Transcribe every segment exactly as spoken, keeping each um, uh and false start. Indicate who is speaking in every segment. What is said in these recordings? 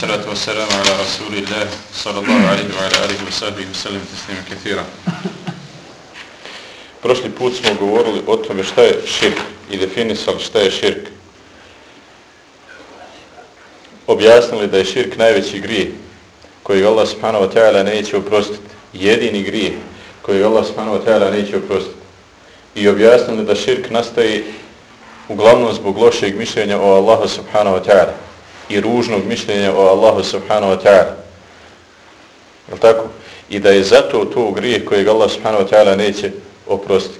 Speaker 1: Salatu wassalamu ala rasulillah sallallahu alaihi wa ala alihi wa sahbihi wa sallam taslima kathira. Prošli put smo govorili o tome šta je širk i definisali šta je širk. Objasnili da je širk najveći grijeh koji Allah subhanahu wa ta'ala neće oprostiti. Jedini grijeh koji Allah subhanahu wa ta'ala neće oprostiti. I objasnili da širk nastaje uglavnom zbog lošeg mišljenja o Allahu subhanahu wa ta'ala i ružnog mišljenja o Allahu subhanahu wa ta'ala. Je li tako? I da je zato to grijeh kojeg Allah subhanahu wa ta'ala neće oprostiti.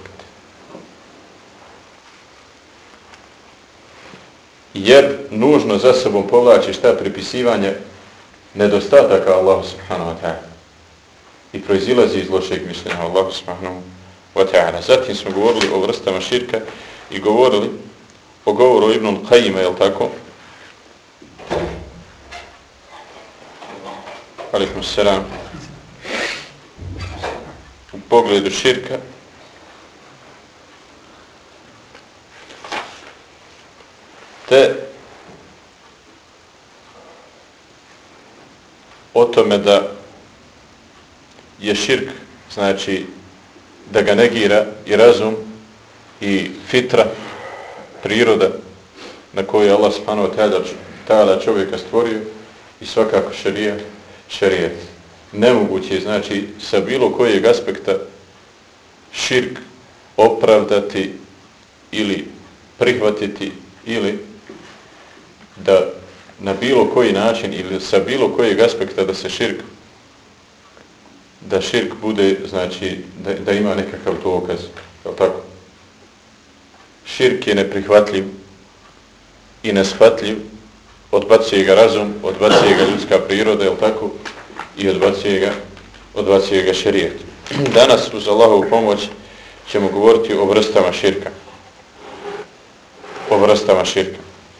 Speaker 1: Jer nužno za sobom povlači šta pripisivanje nedostataka Allahu subhanahu wa ta'ala i proizilazi iz lošeg mišljenja o Allahu subhanahu wa ta'ala. Zatim smo govorili o vrstama širka i govorili o govoru Ibn Qajima, je li tako? Alaikum salam. U pogledu širka te o tome da je širk, znači da ga negira i razum i fitra, priroda na koju je Allah subhanahu wa ta'ala čovjeka stvorio i svakako šerija, šerijet. Nemoguće je, znači, sa bilo kojeg aspekta širk opravdati ili prihvatiti ili da na bilo koji način ili sa bilo kojeg aspekta da se širk da širk bude, znači, da, da ima nekakav dokaz. Je li tako? Širk je neprihvatljiv i neshvatljiv, odbacuje ga razum, odbacuje ga ljudska priroda, je li tako? I odbacuje ga, odbacuje ga šerijet. Danas uz Allahovu pomoć ćemo govoriti o vrstama širka. O vrstama širka.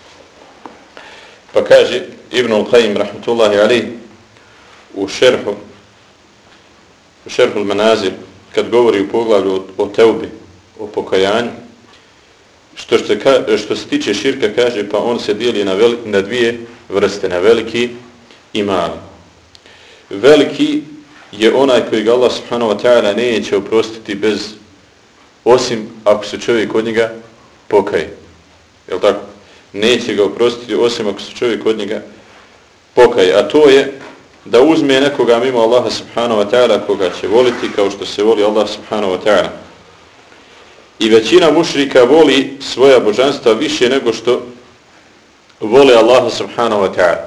Speaker 1: Pa kaže Ibn al-Qajim rahmetullahi alejhi u šerhu u šerhu al-Manazil, kad govori u poglavlju o, o teubi, o pokajanju, što se, ka, što se tiče širka, kaže, pa on se dijeli na, veli, na dvije vrste, na veliki i mali. Veliki je onaj koji ga Allah subhanahu wa ta'ala neće oprostiti bez, osim ako se čovjek od njega pokaje. Je li tako? Neće ga oprostiti osim ako se čovjek od njega pokaje. A to je da uzme nekoga mimo Allaha subhanahu wa ta'ala koga će voliti kao što se voli Allah subhanahu wa ta'ala. I većina mušrika voli svoja božanstva više nego što vole Allaha subhanahu wa ta'ala.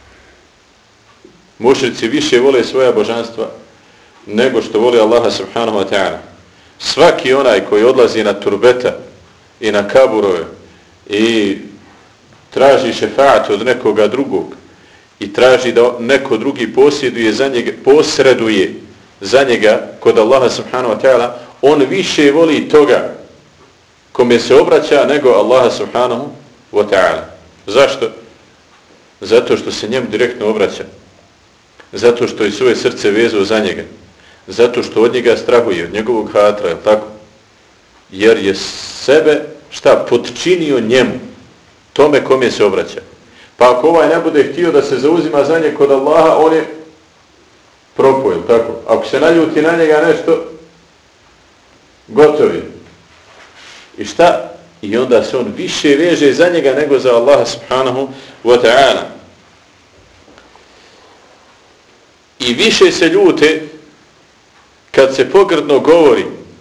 Speaker 1: Mušrici više vole svoja božanstva nego što vole Allaha subhanahu wa ta'ala. Svaki onaj koji odlazi na turbeta i na kaburove i traži šefaat od nekoga drugog i traži da neko drugi posjeduje za njega, posreduje za njega kod Allaha subhanahu wa ta'ala, on više voli toga kome se obraća nego Allaha subhanahu wa ta'ala. Zašto? Zato što se njemu direktno obraća. Zato što je svoje srce vezao za njega. Zato što od njega strahuje, od njegovog hatra, je tako? Jer je sebe, šta, potčinio njemu, tome kome se obraća. Pa ako ovaj ne bude htio da se zauzima za njeg kod Allaha, on je propao, je tako? Ako se naljuti na njega nešto, gotovi. I šta? I onda se on više veže za njega nego za Allaha subhanahu wa ta'ala. I više se ljute kad se pogrdno govori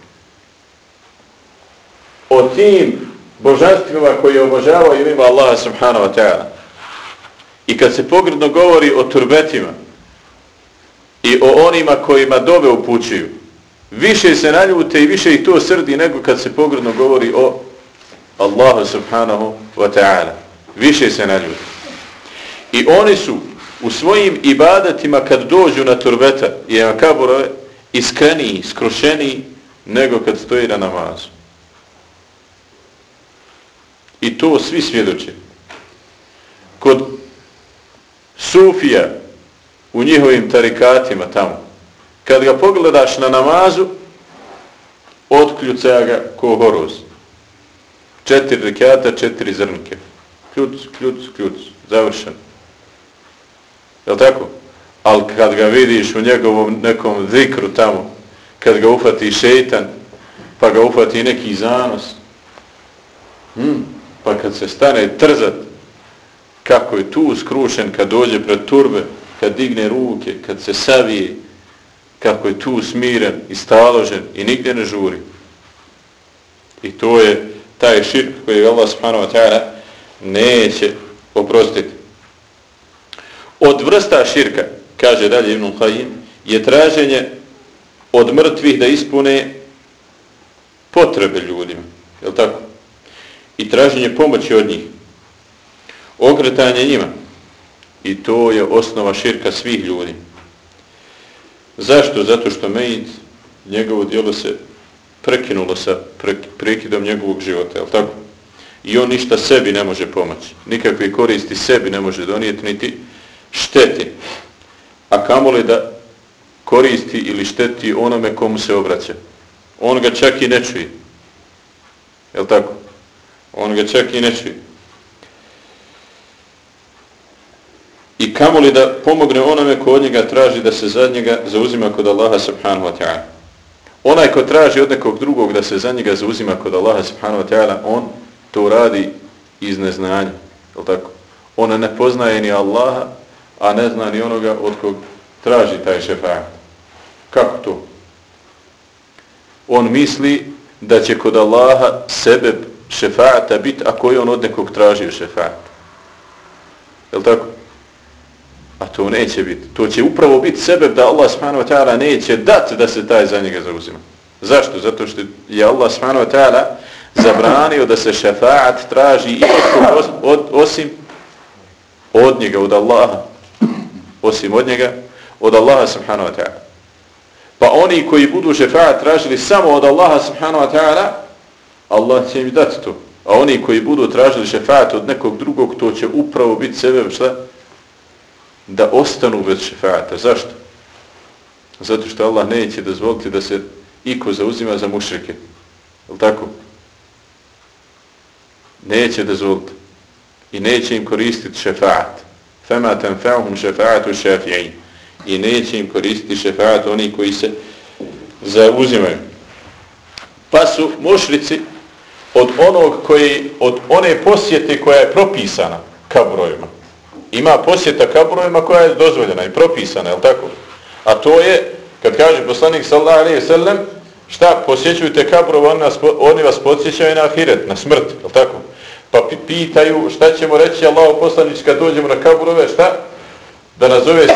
Speaker 1: o tim božanstvima koji obožavaju mimo Allaha subhanahu wa ta'ala. I kad se pogrdno govori o turbetima i o onima kojima dove upućuju, više se naljute i više ih to srdi nego kad se pogrdno govori o Allahu subhanahu wa ta'ala. Više se naljute. I oni su u svojim ibadetima kad dođu na turbeta i na kaburove iskreniji, skrušeniji nego kad stoji na namazu. I to svi svjedoče. Kod sufija u njihovim tarikatima tamo, kad ga pogledaš na namazu, otkljuca ga ko horoz. Četiri rekata, četiri zrnke. Kljuc, kljuc, kljuc. Završen. Jel' tako? Ali kad ga vidiš u njegovom nekom zikru tamo, kad ga uhvati šeitan, pa ga uhvati neki zanos, hmm, pa kad se stane trzat, kako je tu skrušen kad dođe pred turbe, kad digne ruke, kad se savije, kako je tu smiren i staložen i nigdje ne žuri. I to je taj širk koji Allah subhanahu wa ta'ala neće oprostiti. Od vrsta širka, kaže dalje Ibn Qayyim, je traženje od mrtvih da ispune potrebe ljudima. Je li tako? I traženje pomoći od njih. Okretanje njima. I to je osnova širka svih ljudi. Zašto? Zato što mejit, njegovo djelo se prekinulo sa prekidom njegovog života. Je li tako? I on ništa sebi ne može pomoći. Nikakve koristi sebi ne može donijeti, niti šteti. A kamoli da koristi ili šteti onome komu se obraća. On ga čak i ne čuje. Je li tako? On ga čak i ne čuje. I kamoli da pomogne onome ko od njega traži da se za njega zauzima kod Allaha subhanahu wa ta'ala. Onaj ko traži od nekog drugog da se za njega zauzima kod Allaha subhanahu wa ta'ala, on to radi iz neznanja. Je li tako? On ne poznaje ni Allaha, a ne zna ni onoga od kog traži taj šefaat. Kako to? On misli da će kod Allaha sebe šefaata biti ako je on od nekog tražio šefaat. Je li tako? A to neće biti. To će upravo biti sebeb da Allah subhanahu wa ta'ala neće dati da se taj za njega zauzima. Zašto? Zato što je Allah subhanahu wa ta'ala zabranio da se šefaat traži i od, od, osim od njega, od Allaha. Osim od njega, od Allaha subhanahu wa ta'ala. Pa oni koji budu šefaat tražili samo od Allaha subhanahu wa ta'ala, Allah će im dati to. A oni koji budu tražili šefaat od nekog drugog, to će upravo biti sebeb šta? Da ostanu bez šefaata. Zašto? Zato što Allah neće dozvoliti da se iko zauzima za mušrike. Je li tako? Neće dozvoliti. I neće im koristiti šefaat. Fema tanfa'uhum šefaatu šafi'in. I neće im koristiti šefaat oni koji se zauzimaju. Pa su mušrici od onog koji, od one posjete koja je propisana kaburovima. Ima posjeta kaburovima koja je dozvoljena i propisana, je li tako? A to je, kad kaže poslanik sallallahu alejhi ve sellem, šta, posjećujte kaburove, oni, oni vas podsjećaju na ahiret, na smrt, je li tako? Pa pitaju šta ćemo reći Allahu poslanić kad dođemo na kaburove, šta? Da nazove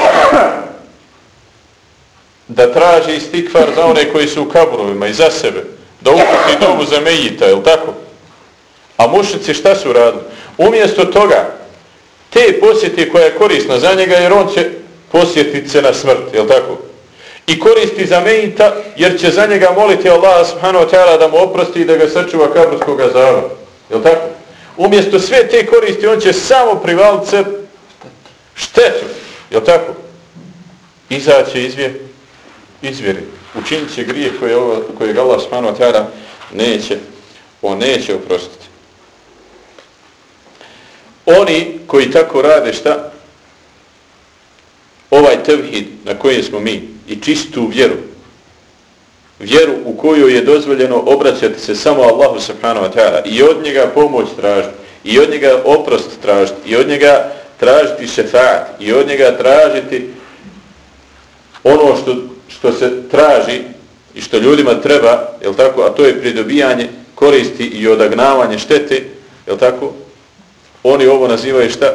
Speaker 1: da traži istikfar za one koji su u kaburovima i za sebe, da uputi dovu za mejita, je li tako? A mušnici šta su radili? Umjesto toga, te posjeti koja je korisna za njega, jer on će posjetiti se na smrt, je li tako? I koristi za mejita, jer će za njega moliti Allah subhanahu wa ta'ala da mu oprosti i da ga sačuva kaburskog azaba, je li tako? Umjesto sve te koristi, on će samo privaliti se štetu, je li tako? Izaće izvje, izvjeri. Učinit će grijeh koje, kojeg Allah subhanahu wa ta'ala neće, on neće oprostiti. Oni koji tako rade šta? Ovaj tevhid na kojem smo mi i čistu vjeru, vjeru u kojoj je dozvoljeno obraćati se samo Allahu subhanahu wa ta'ala i od njega pomoć tražiti, i od njega oprost tražiti, i od njega tražiti šefaat, i od njega tražiti ono što, što se traži i što ljudima treba, jel tako, a to je pridobijanje koristi i odagnavanje štete, jel tako? Oni ovo nazivaju šta?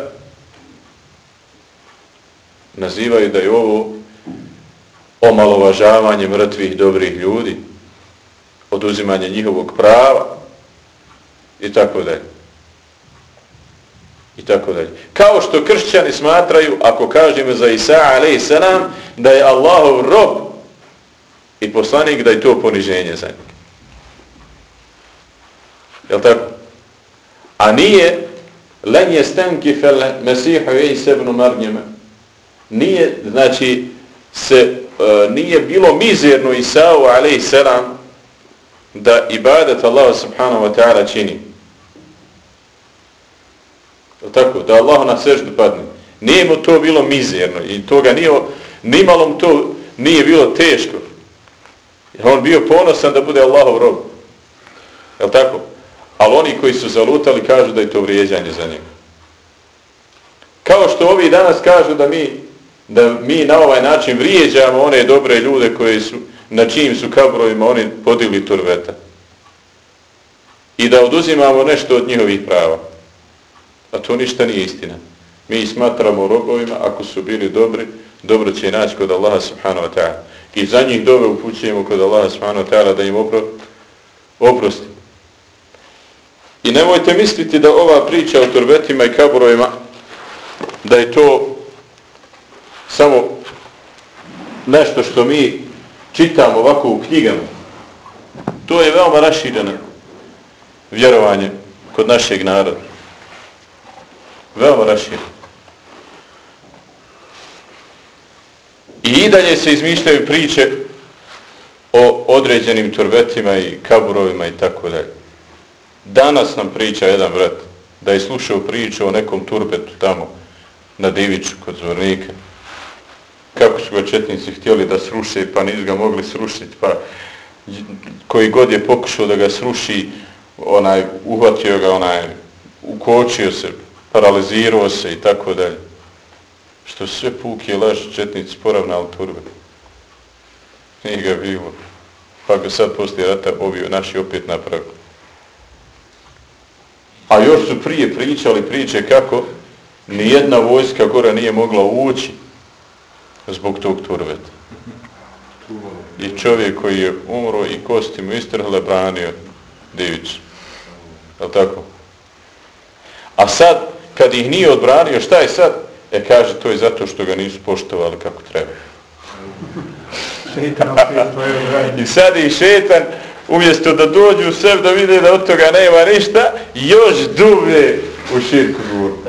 Speaker 1: Nazivaju da je ovo omalovažavanje mrtvih dobrih ljudi, oduzimanje njihovog prava i tako dalje. I tako dalje. Kao što kršćani smatraju, ako kažemo za Isa alejhi selam, da je Allahov rob i poslanik, da je to poniženje za njega. Jel tako? A nije len yastankifa al-Masihu Isa ibn Maryam. Nije, znači, se uh, nije bilo mizerno Isau alejhi selam da ibadet Allah subhanahu wa ta'ala čini. Tako, da Allah na seždu padne. Nije mu to bilo mizerno i toga nije, nimalo mu to nije bilo teško. On bio ponosan da bude Allahov rob. Jel' tako? Ali oni koji su zalutali kažu da je to vrijeđanje za njega. Kao što ovi danas kažu da mi, da mi na ovaj način vrijeđamo one dobre ljude koji su, na čijim su kabrovima oni podigli turveta. I da oduzimamo nešto od njihovih prava. A to ništa nije istina. Mi ih smatramo robovima, ako su bili dobri, dobro će i naći kod Allaha subhanahu wa ta'ala. I za njih dove upućujemo kod Allaha subhanahu wa ta'ala da im opro, oprosti. I nemojte misliti da ova priča o turbetima i kaburovima, da je to samo nešto što mi čitamo ovako u knjigama. To je veoma rašireno vjerovanje kod našeg naroda. Veoma rašireno. I i dalje se izmišljaju priče o određenim turbetima i kaburovima i tako dalje. Danas nam priča jedan brat da je slušao priču o nekom turbetu tamo na Diviću kod Zvornika. Kako su ga četnici htjeli da sruše, pa nisu ga mogli srušiti, pa koji god je pokušao da ga sruši, onaj, uhvatio ga, onaj, ukočio se, paralizirao se i tako dalje. Što sve puke laž, četnici poravnali turbet. Nije ga bilo. Pa ga sad poslije rata ovi naši opet napravili. A još su prije pričali priče kako nijedna vojska gora nije mogla ući zbog tog turbeta. I čovjek koji je umro i kosti mu istrhle branio Divić. Je li tako? A sad, kad ih nije odbranio, šta je sad? E kaže, to je zato što ga nisu poštovali kako treba. I sad i šetan, umjesto da dođu u sebe da vide da od toga nema ništa, još dublje u širku gurne.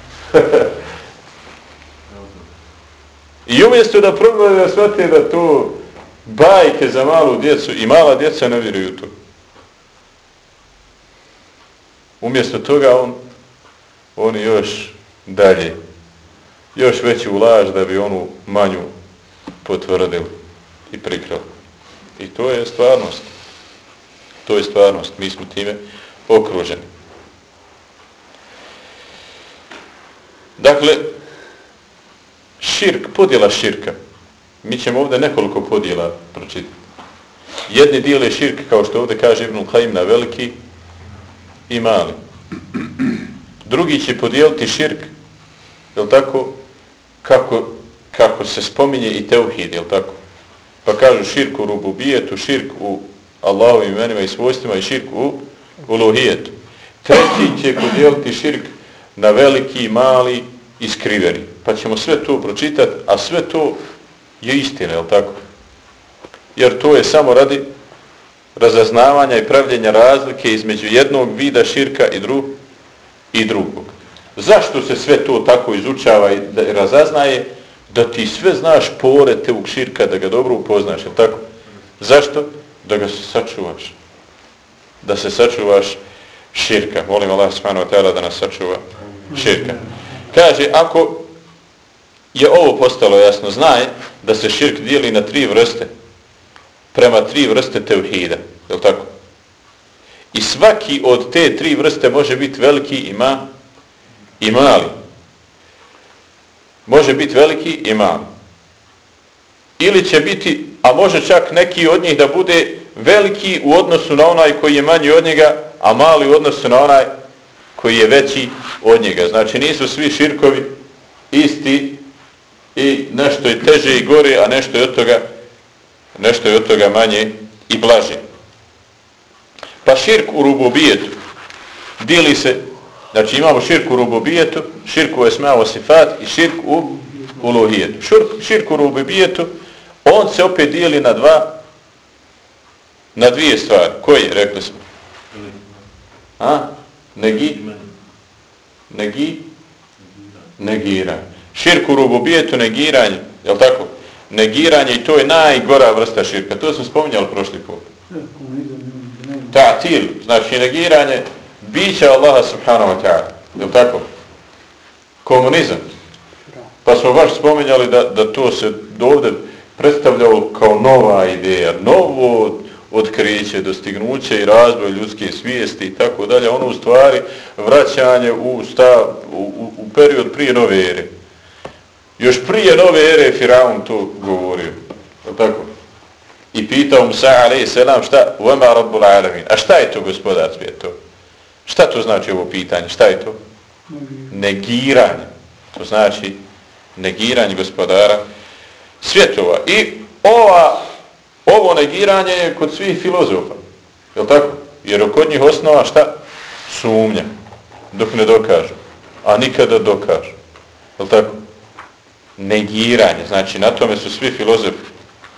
Speaker 1: I umjesto da probaju da shvate da to bajke za malu djecu, i mala djeca ne vjeruju to. Umjesto toga on, oni još dalje, još veću laž da bi onu manju potvrdili i prikrili. I to je stvarnost. To je stvarnost. Mi smo time okruženi. Dakle, širk, podjela širka. Mi ćemo ovdje nekoliko podjela pročitati. Jedni dijele širk, kao što ovdje kaže Ibnul Kajim, na veliki i mali. Drugi će podijeliti širk, jel tako, kako, kako se spominje i teuhid, jel tako? Pa kažu širk u rububijetu, širk u Allahovim imenima i svojstvima i širk u uluhijetu. Treći će podijeliti širk na veliki i mali i skriveni. Pa ćemo sve to pročitati, a sve to je istina, jel tako? Jer to je samo radi razaznavanja i pravljenja razlike između jednog vida širka i, dru, i drugog. Zašto se sve to tako izučava i da razaznaje? Da ti sve znaš pore tevog širka, da ga dobro upoznaš, jel tako? Zašto? Da ga se sačuvaš. Da se sačuvaš širka. Molim Allah subhanahu wa ta'ala da nas sačuva širka. Kaže, ako je ovo postalo jasno, znaj da se širk dijeli na tri vrste. Prema tri vrste tevhida. Jel tako? I svaki od te tri vrste može biti veliki i, ma, i mali. Može biti veliki i mali. Ili će biti, a može čak neki od njih da bude veliki u odnosu na onaj koji je manji od njega, a mali u odnosu na onaj koji je veći od njega. Znači nisu svi širkovi isti i nešto je teže i gore, a nešto je od toga, nešto je od toga manje i blaže. Pa širk u rububijetu dijeli se, znači imamo širk u rububijetu, širk u esma wa sifat i širk u uluhijetu. Širk, širk u rububijetu, on se opet dijeli na dva, na dvije stvari. Koje, rekli smo? A? Negi? Negi? Negiranje. Širk u rububijetu, negiranje, je li tako? Negiranje i to je najgora vrsta širka. To sam spominjali prošli put. Ta'til, znači negiranje bića Allaha subhanahu wa ta'ala. Je li tako? Komunizam. Pa smo baš spomenjali da, da to se ovdje predstavljalo kao nova ideja, novo otkriće, dostignuće i razvoj ljudske svijesti i tako dalje. Ono u stvari vraćanje u, stav, u, u period prije nove ere. Još prije nove ere Firaun to govorio. Tako? I pitao Musa alejhi selam šta? Vema rabbul alamin. A šta je to gospodar svijeta? Šta to znači ovo pitanje? Šta je to? Negiranje. To znači negiranje gospodara svjetova. I ova, ovo negiranje je kod svih filozofa. Je li tako? Jer kod njih osnova šta? Sumnja. Dok ne dokažu. A nikada dokažu. Je li tako? Negiranje. Znači na tome su svi filozofi.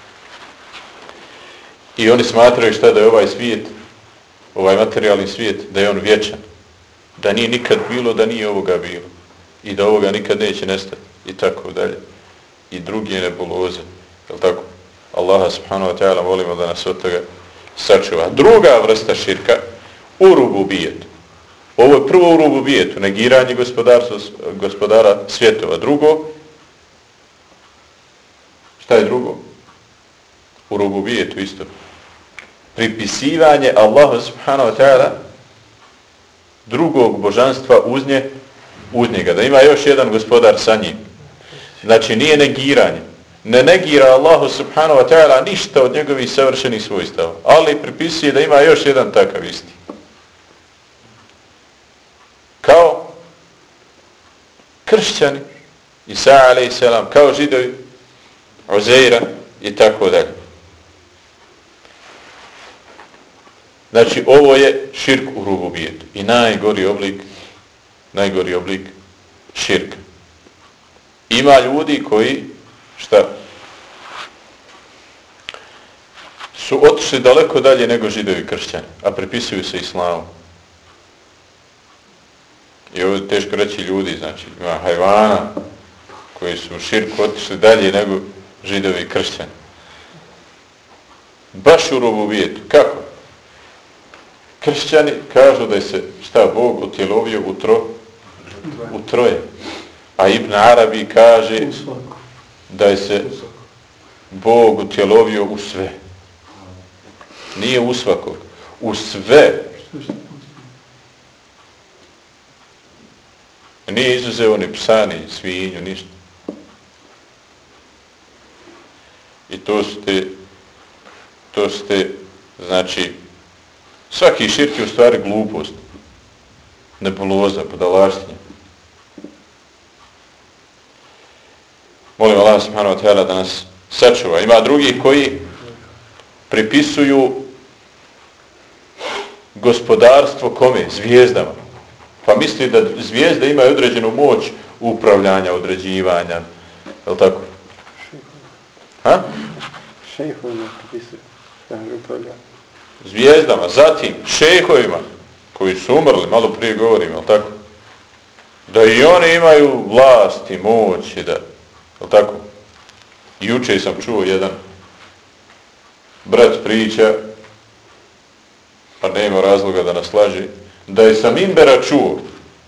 Speaker 1: I oni smatraju šta da je ovaj svijet, ovaj materijalni svijet, da je on vječan. Da nije nikad bilo, da nije ovoga bilo. I da ovoga nikad neće nestati. I tako dalje. I drugi nebuloze. Jel' tako? Allaha subhanahu wa ta'ala molimo da nas od toga sačuva. Druga vrsta širka, u rububijetu. Ovo je prvo u rububijetu, negiranje gospodara svjetova. Drugo, šta je drugo? U rububijetu isto. Pripisivanje Allahu subhanahu wa ta'ala drugog božanstva uz nje, uz njega. Da ima još jedan gospodar sa njim. Znači nije negiranje. Ne negira Allahu subhanahu wa ta'ala ništa od njegovih savršenih svojstava. Ali pripisuje da ima još jedan takav isti. Kao kršćani, Isa alejhi selam, kao židovi, Uzeira i tako dalje. Znači ovo je širk u rububijetu. I najgori oblik, najgori oblik širka. Ima ljudi koji, šta, su otišli daleko dalje nego židovi kršćani, a pripisuju se islamu. I ovo je teško reći ljudi, znači ima hajvana koji su u širku otišli dalje nego židovi kršćani. Baš u rububijetu. Kako? Kršćani kažu da je se, šta, Bog utjelovio u, tro, u troje. A Ibn Arabi kaže da je se Bog utjelovio u sve. Nije u svakog. U sve. Nije izuzeo ni psa, ni svinju, ništa. I to ste, to ste, znači, svaki širk je u stvari glupost. Nebuloza, podalaštinja. Molim Allah subhanahu wa ta'ala da nas sačuva. Ima drugih koji pripisuju gospodarstvo kome? Zvijezdama. Pa misli da zvijezde imaju određenu moć upravljanja, određivanja. Je li tako? Ha?
Speaker 2: Šejhovima pripisuju.
Speaker 1: Zvijezdama, zatim šejhovima koji su umrli, malo prije govorim, je li tako? Da i oni imaju vlast i moć i da, je li tako? Juče sam čuo jedan brat priča, pa nema razloga da nas laži, da je sa minbera čuo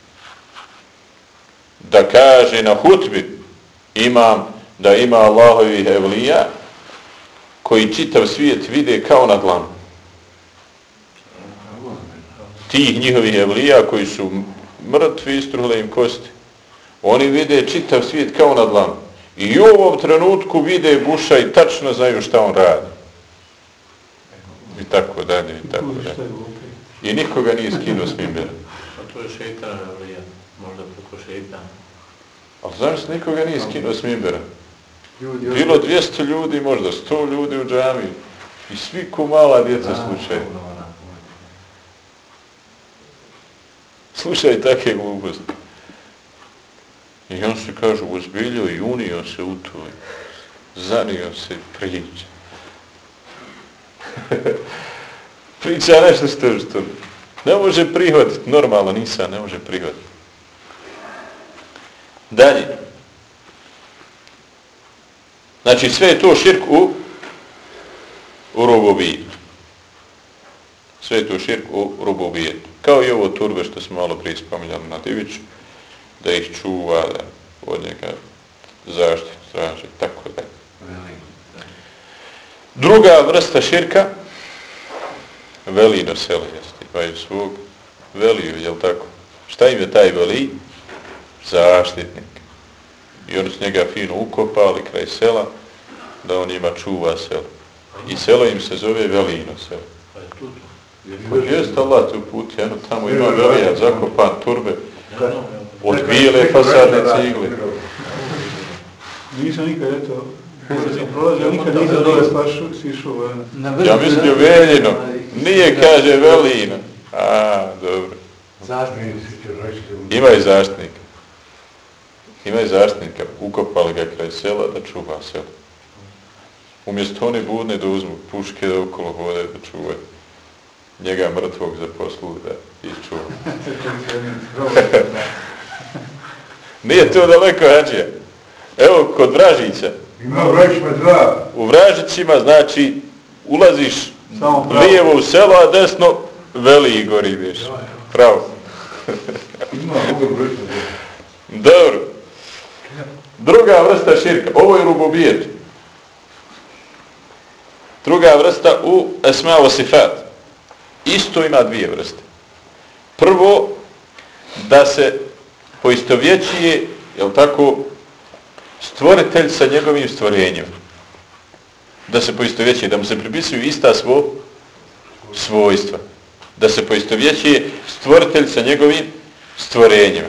Speaker 1: da kaže na hutbi imam da ima Allahovih evlija koji čitav svijet vide kao na dlanu. Tih njihovih evlija koji su mrtvi, istruhle im kosti, oni vide čitav svijet kao na dlanu. I u ovom trenutku vide Buša i tačno znaju šta on radi. I tako dalje, i tako dalje. I nikoga nije skinuo s minbera.
Speaker 3: A to je šeitan, možda preko šeitana.
Speaker 1: Ali znaš, nikoga nije skinuo s minbera. Bilo dvjesto ljudi, možda sto ljudi u džamiji. I svi ko mala djeca slušaju. Slušaj takve gluposti. I on se kaže, ozbiljio i unio se u to. Zanio se priča. Priča nešto što, što ne može prihvatiti. Normalno nisam, ne može prihvatiti. Dalje. Znači sve je to širk u, u rububijetu. Sve je to širk u rububijetu. Kao i ovo turbe što smo malo prije spominjali na Diviću, da ih čuva, da od njega zaštitu traži, tako da. Druga vrsta širka, veli na selu, jeste, imaju svog veliju, jel tako? Šta im je taj veli? Zaštitnik. I oni s njega fino ukopali kraj sela, da on njima čuva selo. I selo im se zove Velino selo. Pa jest Allah tu put, jedno tamo ima velija, zakopan turbe, od bijele fasadne cigle.
Speaker 4: Nisam nikad, eto, sam prolazio, nikad nisam dole sišao.
Speaker 1: Ja mislim Veljino, nije kaže Velino. A, dobro. Ima i zaštitnika. Ima i zaštitnika, ukopali ga kraj sela da čuva selo. Umjesto one budne da uzmu puške da okolo hode da čuvaju. Njega mrtvog za poslu da iščuva. Nije to daleko, hađija. Evo, kod Vražića.
Speaker 4: Ima Vražićima dva.
Speaker 1: U Vražićima, znači, ulaziš lijevo u selo, a desno Veli i gori ideš. Pravo.
Speaker 4: Ima Boga Vražićima dva.
Speaker 1: Dobro. Druga vrsta širka. Ovo je rububijet. Druga vrsta u esma wa sifat. Isto ima dvije vrste. Prvo, da se poistovjećuje, jel tako, stvoritelj sa njegovim stvorenjem. Da se poistovjećuje, da mu se pripisuju ista svo, svojstva. Da se poistovjećuje stvoritelj sa njegovim stvorenjem.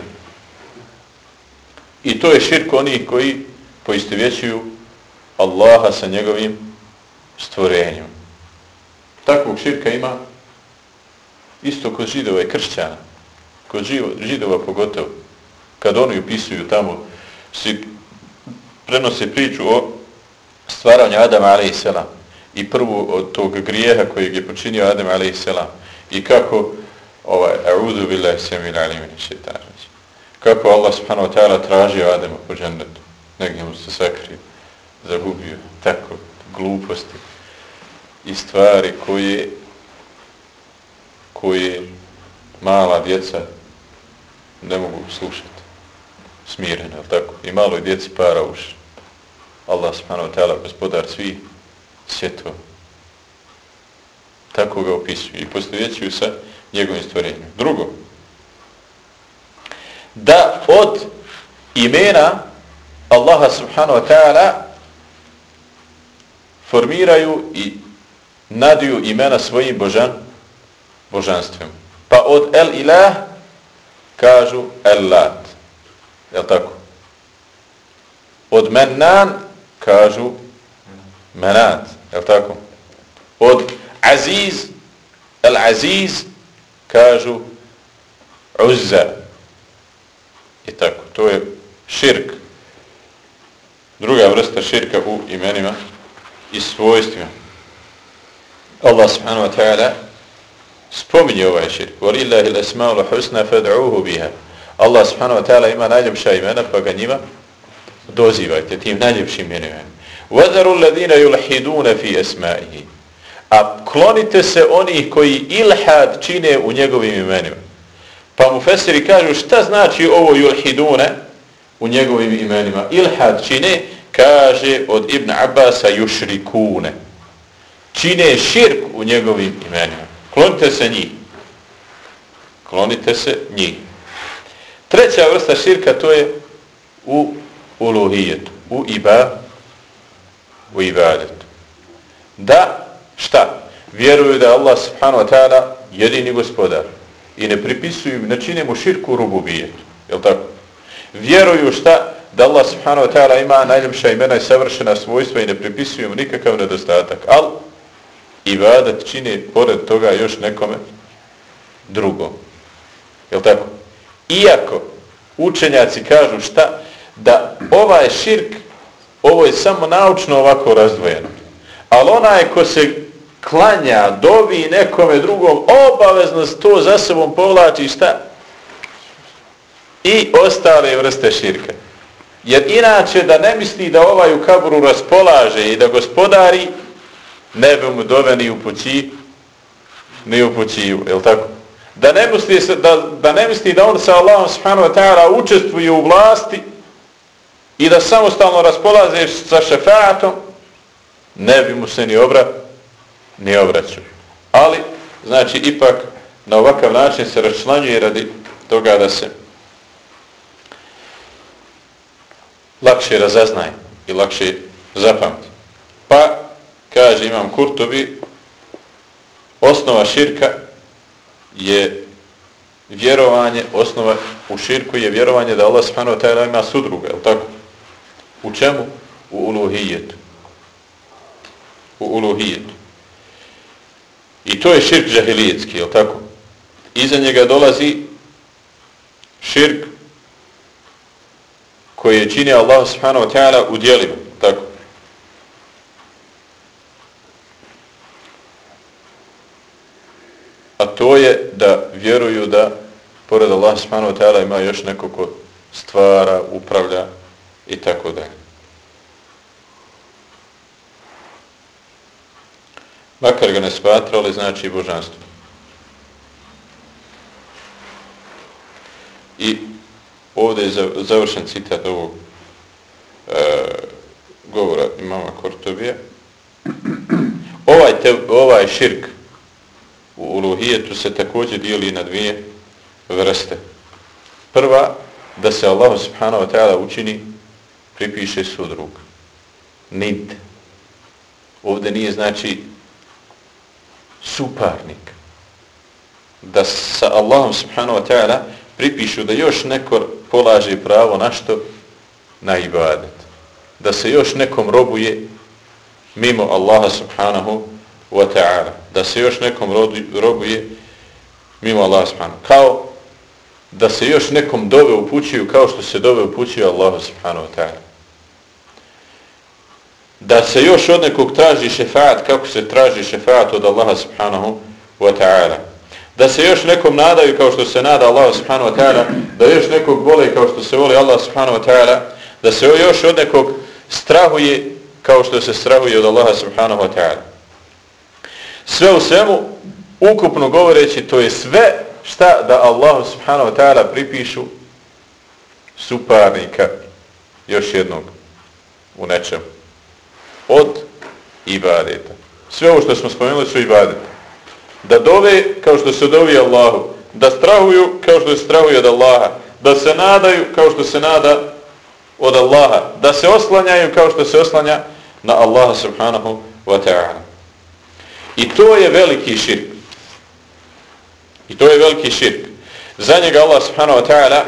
Speaker 1: I to je širk onih koji poistovjećuju Allaha sa njegovim stvorenjem. Takvog širka ima isto kod židova i kršćana. Kod židova pogotovo. Kad oni upisuju tamo, si prenose priču o stvaranju Adama alejselam i prvu od tog grijeha kojeg je počinio Adam alejselam i kako ovaj a'udhu billahi samil alim min ash-shaytan rajim. Kako Allah subhanahu wa ta'ala tražio Adama po džennetu. Negdje mu se sakrio, zagubio. Tako, gluposti i stvari koje koje mala djeca ne mogu slušati. Smireno, ali tako? I maloj djeci para uši. Allah subhanahu wa ta'ala, gospodar svih svjetova. Tako ga opisuju i poistovjećuju sa njegovim stvorenjem. Drugo, da od imena Allaha subhanahu wa ta'ala formiraju i nadiju imena svojim božan, božanstvima. Pa od El Ilah kažu El Lat. Jel' tako? Od Mennan kažu Menat. Jel' tako? Od Aziz, El Aziz kažu Uzza. I tako. To je širk. Druga vrsta širka u imenima i svojstvima. Allah subhanahu wa ta'ala spominje ovaj širk. وَلِلَّهِ الْأَسْمَاءُ الْحُسْنَى فَدْعُوهُ بِهَا. Allah subhanahu wa ta'ala ima najljepša imena, pa ga njima dozivajte tim najljepšim imenima. وَذَرُوا الَّذِينَ يُلْحِدُونَ فِي أَسْمَائِهِ. A klonite se onih koji ilhad čine u njegovim imenima. Pa mu fesiri kažu šta znači ovo yulhidune u njegovim imenima. Ilhad čine, kaže od Ibn Abbasa yušrikune. Čine širk u njegovim imenima. Klonite se njih. Klonite se njih. Treća vrsta širka to je u uluhijetu, u iba, u ibadetu. Da, šta? Vjeruju da je Allah subhanahu wa ta'ala jedini gospodar i ne pripisuju, ne čine mu širku u rububijetu. Jel' tako? Vjeruju šta? Da Allah subhanahu wa ta'ala ima najljepša imena i savršena svojstva i ne pripisuju mu nikakav nedostatak. Ali ibadet čine pored toga još nekome drugom. Jel' tako? Iako učenjaci kažu šta? Da ovaj širk, ovo je samo naučno ovako razdvojeno. Ali onaj ko se klanja, dovi nekome drugom, obavezno to za sobom povlači šta? I ostale vrste širka. Jer inače da ne misli da ovaj u kaburu raspolaže i da gospodari, ne bi mu dove ni u pući, ni u pućiju, je li tako? Da ne misli da, da ne misli da on sa Allahom subhanahu wa ta'ala učestvuje u vlasti i da samostalno raspolažeš sa šefaatom, ne bi mu se ni obra, ni obraćao. Ali, znači, ipak na ovakav način se račlanjuje radi toga da se lakše razaznaje i lakše zapamti. Pa, kaže Imam Kurtubi, osnova širka je vjerovanje, osnova u širku je vjerovanje da Allah subhanahu wa ta'ala ima sudruga, je li tako? U čemu? U uluhijetu. U uluhijetu. I to je širk džahilijetski, je li tako? Iza njega dolazi širk koji je činio Allah subhanahu wa ta'ala u djelima, tako? A to je da vjeruju da pored Allah subhanahu wa ta'ala ima još neko ko stvara, upravlja i tako dalje. Makar ga ne smatrali, znači božanstvo. I ovdje je završen citat ovog e, govora imama Kurtubija. Ovaj, te, ovaj širk u uluhijetu se također dijeli na dvije vrste. Prva, da se Allah subhanahu wa ta'ala učini, pripiše sudrug. Nid. Ovdje nije znači suparnik. Da sa Allahom subhanahu wa ta'ala pripišu da još neko polaže pravo na što? Na ibadet. Da se još nekom robuje mimo Allaha subhanahu wa ta'ala. Da se još nekom robuje mimo Allaha subhanahu. Kao da se još nekom dove upućuju kao što se dove upućuju Allahu subhanahu wa ta'ala. Da se još od nekog traži šefaat kako se traži šefaat od Allaha subhanahu wa ta'ala. Da se još nekom nadaju kao što se nada Allah subhanahu wa ta'ala, da još nekog vole kao što se voli Allah subhanahu wa ta'ala, da se još od nekog strahuje kao što se strahuje od Allaha subhanahu wa ta'ala. Sve u svemu, ukupno govoreći, to je sve šta da Allahu subhanahu wa ta'ala pripišu suparnika još jednog u nečemu. Od ibadeta. Sve ovo što smo spomenuli su ibadeta. Da dove kao što se dovi Allahu, da strahuju kao što se strahuju od Allaha, da se nadaju kao što se nada od Allaha, da se oslanjaju kao što se oslanja na Allaha subhanahu wa ta'ala. I to je veliki širk. I to je veliki širk. Za njega Allah subhanahu wa ta'ala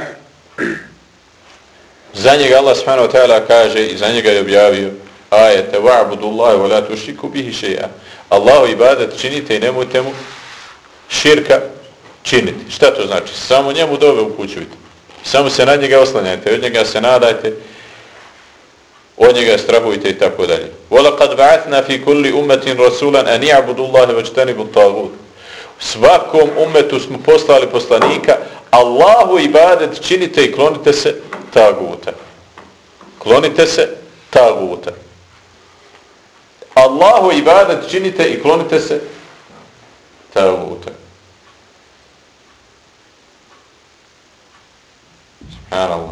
Speaker 1: za njega Allah subhanahu wa ta'ala kaže i za njega je objavio ajete wa'budu Allaha wa la tushriku bihi shay'a. Allahu ibadet činite i nemojte mu širka činiti. Šta to znači? Samo njemu dove upućujte. Samo se na njega oslanjajte, od njega se nadajte, od njega strahujte i tako dalje. وَلَقَدْ بَعَثْنَا فِي كُلِّ أُمَّةٍ رَسُولًا أَنْ يَعْبُدُوا اللَّهَ وَاجْتَنِبُوا الطَّاغُوتَ. Svakom ummetu smo poslali poslanika, Allahu ibadet činite i klonite se taguta. Klonite se taguta. Allahu ibadet činite i klonite se taguta. Subhanallah.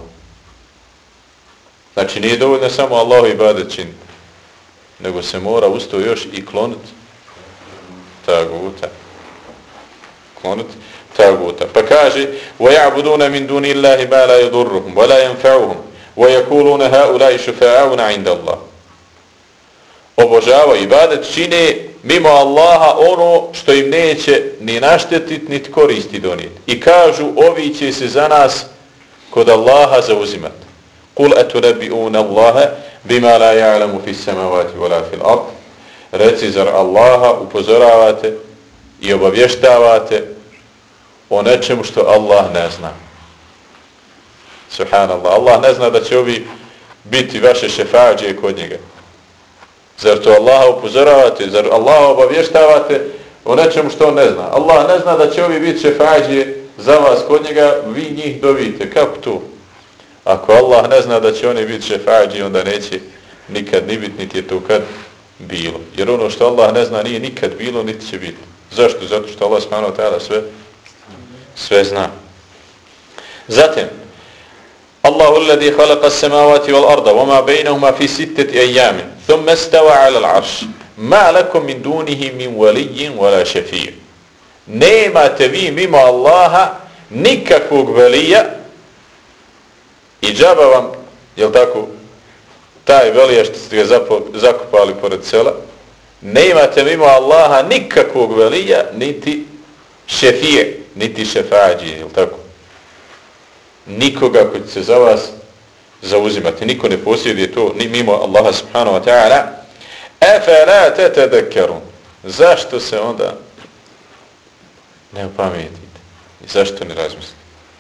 Speaker 1: Znači nije dovoljno samo Allahu ibadet činiti, nego se mora usto još i kloniti taguta. Kloniti taguta. Pa kaže وَيَعْبُدُونَ مِنْ دُونِ اللَّهِ مَا لَا يَضُرُّهُمْ وَلَا يَنْفَعُهُمْ وَيَكُولُونَ هَؤُلَاءِ شُفَاعُونَ عِنْدَ اللَّهِ. Obožavaju ibadet, čine mimo Allaha ono što im neće ni naštetiti, niti koristi donijeti. I kažu, ovi će se za nas kod Allaha zauzimati. قُلْ أَتُنَبِّئُونَ اللَّهَ بِمَا لَا يَعْلَمُ فِي السَّمَوَاتِ وَلَا فِي الْأَرْضِ. Reci, zar Allaha upozoravate i obavještavate o nečemu što Allah ne zna. Subhanallah. Allah ne zna da će ovi biti vaše šefađije kod njega. Zar to Allaha upozoravate? Zar Allaha obavještavate o nečemu što on ne zna? Allah ne zna da će ovi biti šefađije za vas kod njega, vi njih dovite. Kako to? Ako Allah ne zna da će oni biti šefađije, onda neće nikad ni biti, niti je to kad bilo. Jer ono što Allah ne zna nije nikad bilo, niti će biti. Zašto? Zato što Allah subhanahu wa ta'ala sve, sve zna. Zatim, Allahu alladhi khalaqa as-samawati wal arda wama baynahuma fi sittati ayyamin thumma istawa 'ala al-'arsh ma lakum min dunihi min waliyyin wala shafi'. Nemate vi mimo Allaha nikakvog velija i džaba vam, jel tako, taj velija što ste ga zakopali pored sela, ne imate mimo Allaha nikakvog velija, niti šefije, niti šefađije, jel tako? Nikoga koji će se za vas zauzimati, niko ne posjeduje to ni mimo Allaha subhanahu wa ta'ala. Afala tatadakkarun. Zašto se onda ne opametite? I zašto ne razmislite?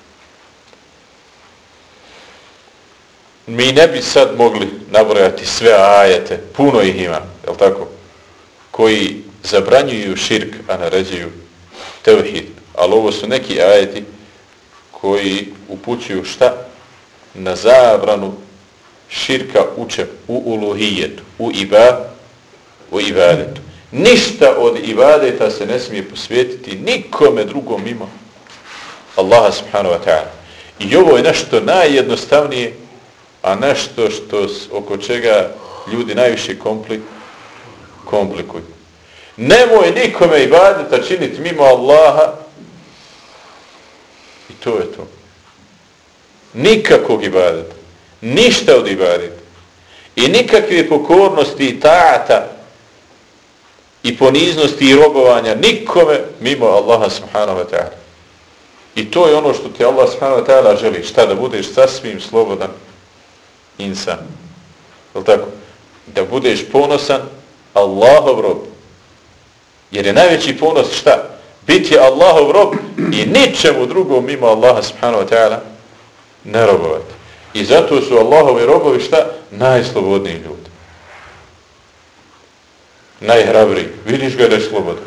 Speaker 1: Mi ne bi sad mogli nabrojati sve ajete, puno ih ima, jel tako, koji zabranjuju širk, a naređuju tevhid. Ali ovo su neki ajeti koji upućuju šta? Na zabranu širka uče u uluhijetu, u, iba, u ibadetu. Ništa od ibadeta se ne smije posvetiti nikome drugom mimo Allaha subhanahu wa ta'ala. I ovo je nešto najjednostavnije, a nešto što oko čega ljudi najviše kompli, komplikuju. Nemoj nikome ibadeta činiti mimo Allaha i to je to. Nikakvog ibadeta. Ništa od ibadeta. I nikakve pokornosti i ta'ata i poniznosti i robovanja nikome mimo Allaha subhanahu wa ta'ala. I to je ono što ti Allah subhanahu wa ta'ala želi. Šta? Da budeš sasvim slobodan insan. Jel' tako? Da budeš ponosan Allahov rob. Jer je najveći ponos šta? Biti Allahov rob i ničemu drugom mimo Allaha subhanahu wa ta'ala ne robovati. I zato su Allahovi robovi šta? Najslobodniji ljudi. Najhrabriji. Vidiš ga da je slobodan.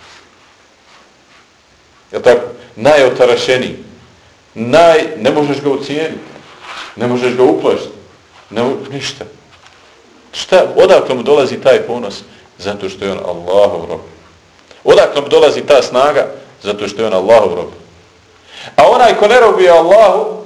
Speaker 1: Jel' tako? Najotarašeniji. Naj... Ne možeš ga ucijeniti. Ne možeš ga uplašiti. Ne, ništa. Šta? Odakle mu dolazi taj ponos? Zato što je on Allahov rob. Odakle mu dolazi ta snaga? Zato što je on Allahov rob. A onaj ko ne robuje Allahu,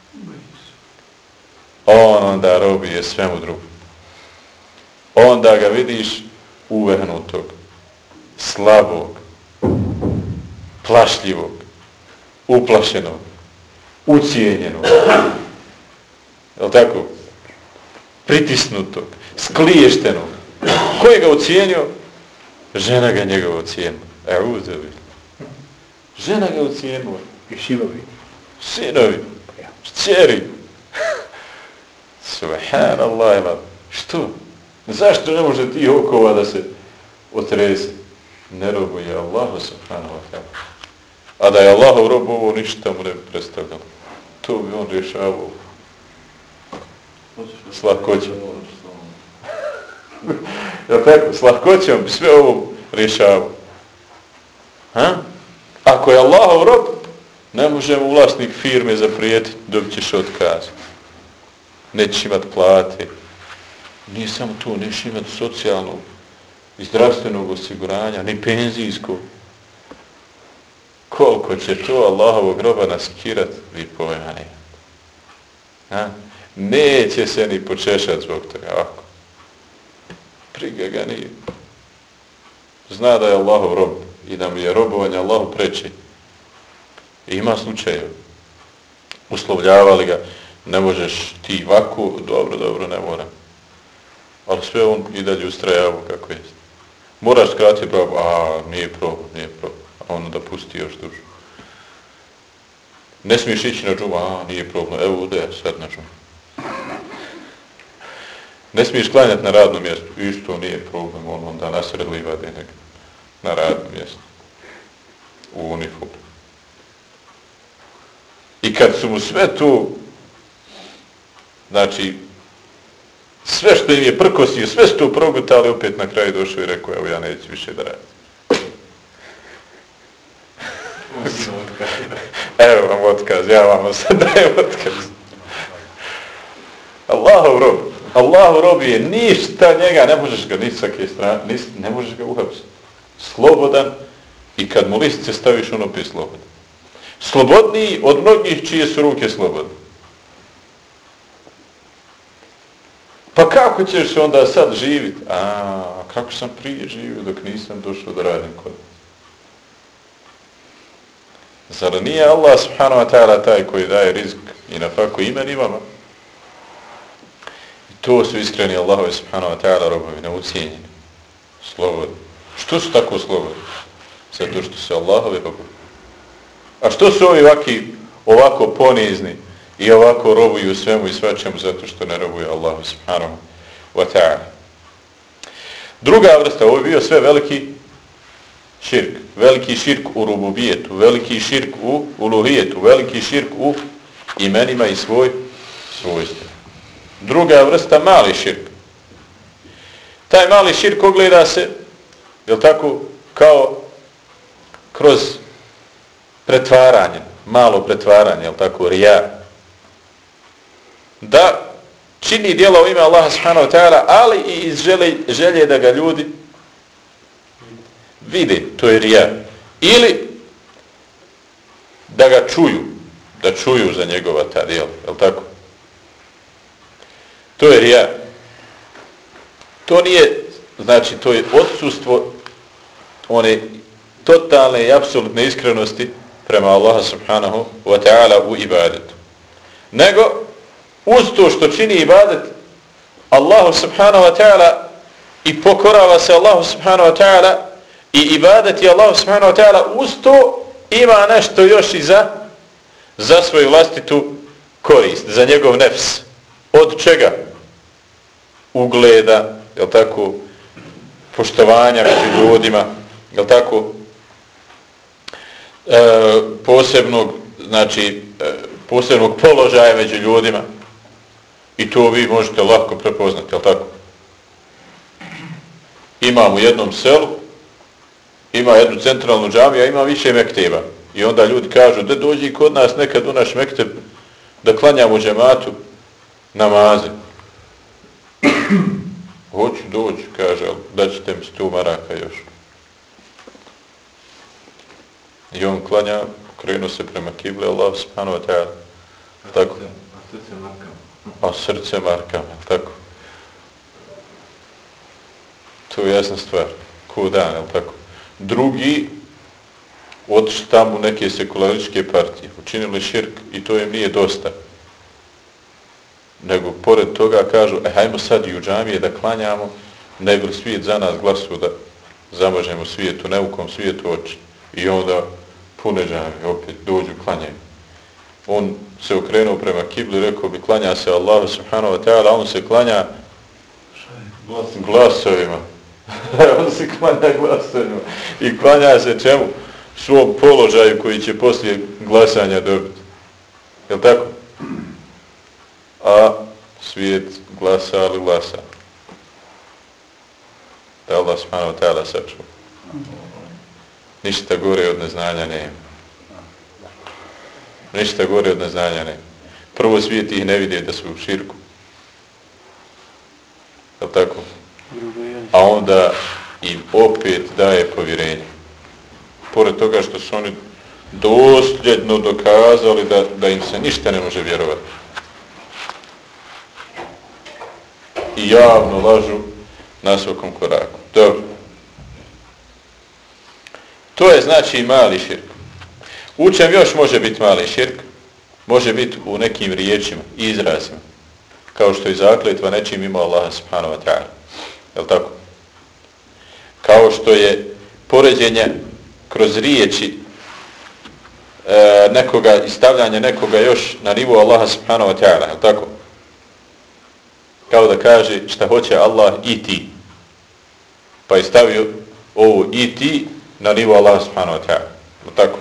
Speaker 1: on onda robuje svemu drugom. Onda ga vidiš uvehnutog, slabog, plašljivog, uplašenog, ucijenjenog. Jel' tako? Pritisnutog, skliještenog. Ko je ga ucijenio? Žena ga njegova ucijenila. Euzeli. Žena ga ucijenila.
Speaker 4: I sinovi.
Speaker 1: Sinovi. Šćeri. Subhanallah. Što? Zašto ne može ti okova da se otrese? Ne robuje Allahu subhanahu wa ta'ala. A da je Allahov rob, ovo ništa mu ne bi predstavljalo. To bi on rješavao s lahkoćom. Jel' tako? S lahkoćom bi sve ovo rješavao. Ha? Ako je Allahov rob, ne može mu vlasnik firme zaprijetiti, dobit ćeš otkaz. Nećeš imati plate. Nije samo tu, nećeš imati socijalnog i zdravstvenog osiguranja, ni penzijskog. Koliko će to Allahovog roba naskirat, vi pojma ne. Ha? Neće se ni počešati zbog toga, ovako. Briga ga nije. Zna da je Allahov rob i da mi je robovanje Allahu preči. I ima slučajeva. Uslovljavali ga, ne možeš ti ovako, dobro, dobro, ne moram. Ali sve on i dalje ustrajava kako jest. Moraš skratiti babu, a nije problem, nije problem. A ono da pusti još dužu. Ne smiješ ići na džumu, a nije problem, evo ode ja sad na džumu. Ne smiješ klanjati na radnom mjestu, isto nije problem, on onda nasred livade nek na radnom mjestu. U uniformu. I kad su mu sve tu, znači, sve što im je prkosio, sve su to progutali, opet na kraju došao i rekao, evo ja neću više da radim. Evo vam otkaz, ja vam sad dajem otkaz. Allahov rob, Allahov rob je ništa njega, ne možeš ga ni svake strane, ne možeš ga uhapsiti. Slobodan i kad mu listice staviš, on opet slobodan. Slobodniji od mnogih čije su ruke slobodne. Pa kako ćeš onda sad živjeti? A kako sam prije živio dok nisam došao da radim kod vas? Zar nije Allah subhanahu wa ta'ala taj koji daje rizk i na faku imen i vama? I to su iskreni Allahovi subhanahu wa ta'ala robovi, neucijenjeni, slobodni. Što su tako slobodni? Zato što su Allahovi robovi. A što su ovi ovaki, ovako ponizni i ovako robuju svemu i svačemu zato što ne robuju Allahu subhanahu wa ta'ala? Druga vrsta, ovo je bio sve veliki širk. Veliki širk u rububijetu, veliki širk u uluhijetu, veliki širk u imenima i svoj svojstvima. Druga vrsta, mali širk. Taj mali širk ogleda se, jel tako, kao kroz pretvaranje, malo pretvaranje, jel tako, rija. Da čini djela u ime Allaha subhanahu wa ta'ala, ali i iz želje, želje da ga ljudi vide, to je rija. Ili da ga čuju, da čuju za njegova ta djela, jel tako? To je rija. To nije, znači, to je odsustvo one totalne i apsolutne iskrenosti prema Allaha subhanahu wa ta'ala u ibadetu. Nego, uz to što čini ibadet Allahu subhanahu wa ta'ala i pokorava se Allahu subhanahu wa ta'ala i ibadet je Allahu subhanahu wa ta'ala, uz to ima nešto još i za, za svoju vlastitu korist, za njegov nefs. Od čega? Ugleda, jel tako, poštovanja među ljudima, jel tako, e, posebnog, znači, e, posebnog položaja među ljudima. I to vi možete lako prepoznati, jel tako? Imam u jednom selu, ima jednu centralnu džamiju, a ima više mekteba. I onda ljudi kažu, da dođi kod nas nekad u naš mekteb da klanjamo džematu namaze. Hoću doći, kaže, da ćete mi sto maraka još. I on klanja, krenuo se prema kibli, Allah subhanahu wa ta'ala. Tako.
Speaker 3: A srce markama.
Speaker 1: A srce markama, tako. To je jasna stvar. Ko dan, je li tako? Drugi otišli tamo u neke sekularističke partije, učinili širk i to im nije dosta. Nego pored toga kažu, e, hajmo sad i u džamije da klanjamo, ne bi li svijet za nas glasu da zamažemo svijetu, neukom svijetu oči. I onda pune džamije, opet dođu, klanjaju. On se okrenuo prema kibli, rekao bi, klanja se Allahu subhanahu wa ta'ala, a on se klanja glasovima. On se klanja glasovima. I klanja se čemu? Svom položaju koji će poslije glasanja dobiti. Jel' tako? A svijet glasa, ali glasa. Da Allah subhanahu wa ta'ala sačuva. Ništa gore od neznanja nema. Ništa gore od neznanja nema. Prvo svijet ih ne vidi da su u širku. Jel' tako? A onda im opet daje povjerenje. Pored toga što su oni dosljedno dokazali da, da im se ništa ne može vjerovati. I javno lažu na svakom koraku. Dobro. To je znači mali širk. U čem još može biti mali širk? Može biti u nekim riječima, izrazima. Kao što je zakletva nečim ima Allaha subhanahu wa ta'ala. Jel' tako? Kao što je poređenje kroz riječi e, nekoga i stavljanje nekoga još na nivo Allaha subhanahu wa ta'ala. Jel' tako? Kao da kaže šta hoće Allah i ti. Pa je stavio ovo i ti na nivo Allaha subhanahu wa ta'ala. Jel' tako?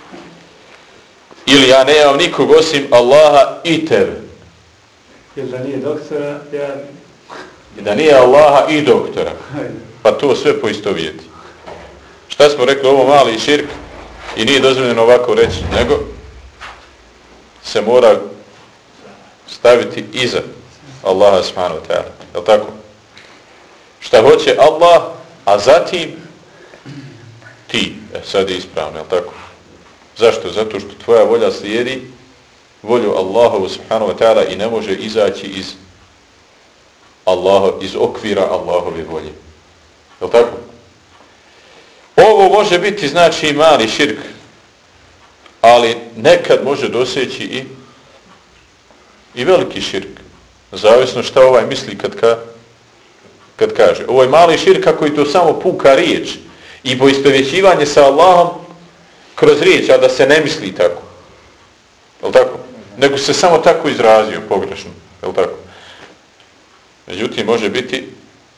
Speaker 1: Ili ja nemam nikog osim Allaha i tebe.
Speaker 4: Jer da nije doktora, ja...
Speaker 1: I da nije Allaha i doktora. Pa to sve poistovjeti. Šta smo rekli, ovo mali širk i nije dozvoljeno ovako reći, nego se mora staviti iza Allaha subhanahu wa ta'ala. Jel' tako? Šta hoće Allah, a zatim ti. E, sad je ispravno, jel' tako? Zašto? Zato što tvoja volja slijedi volju Allahovu subhanahu wa ta'ala i ne može izaći iz Allah, iz okvira Allahove volje. Je li tako? Ovo može biti, znači, mali širk, ali nekad može doseći i, i veliki širk. Zavisno šta ovaj misli kad, ka, kad kaže. Ovo je mali širk ako je to samo puka riječ i poistovjećivanje sa Allahom kroz riječ, a da se ne misli tako. Je li tako? Nego se samo tako izrazio, pogrešno. Je li tako? Međutim, može biti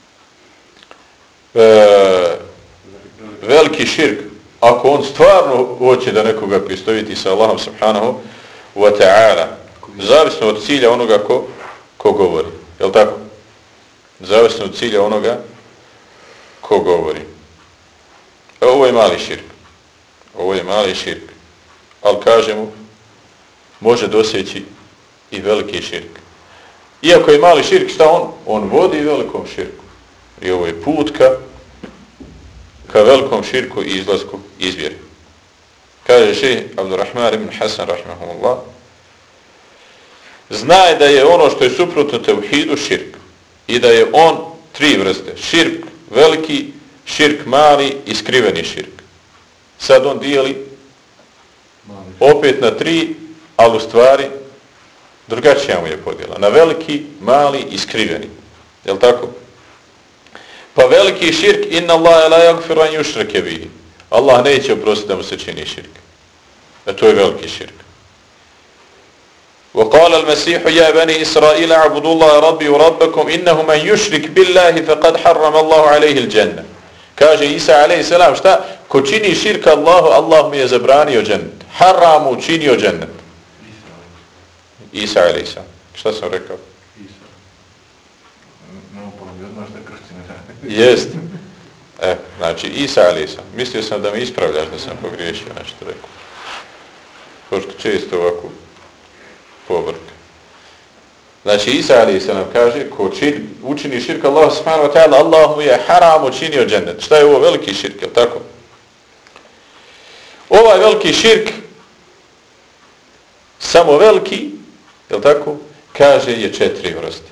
Speaker 1: e, veliki širk ako on stvarno hoće da nekoga pristojiti sa Allahom subhanahu wa ta'ala. Zavisno od cilja onoga ko, ko govori. Je li tako? Zavisno od cilja onoga ko govori. Ovo je mali širk. Ovo je mali širk. Ali kažemo, može doseći i veliki širk. Iako je mali širk, šta on? On vodi velikom širku. I ovo je put ka, ka velikom širku i izlasku iz vjere. Kaže šejh Abdurrahman ibn Hasan rahimahullah, znaj da je ono što je suprotno tevhidu širk i da je on tri vrste. Širk veliki, širk mali i skriveni širk. Sad on dijeli opet na tri, ali u stvari drugačija mu je podjela. Na veliki, mali i skriveni. Je li tako? Pa veliki širk, inna Allahe la yagfiru an yushrake bihi. Allah neće oprostiti da mu se čini širk. A to je veliki širk. وقال المسيح يا بني إسرائيل اعبدوا الله ربي وربكم إنه من يشرك بالله فقد حرم الله عليه الجنة. Kaže Isa alejhi selam, šta? Ko čini širk Allahu, Allah mu je zabranio džennet. Haram mu učinio džennet. Isa alejhi selam. Šta sam rekao?
Speaker 4: Isa. Ne upolovi, odmah da krsti ne.
Speaker 1: Jest. E, znači Isa alejhi selam. Mislio sam da mi ispravljaš da sam pogriješio nešto rekao. Pošto često ovako povrk. Znači Isa alejhi selam kaže, ko čini, učini širk Allah subhanahu wa ta'ala, Allah mu je haram učinio džennet. Šta je ovo veliki širk, je tako? Ovaj veliki širk, samo veliki, je tako? Kaže je četiri vrste.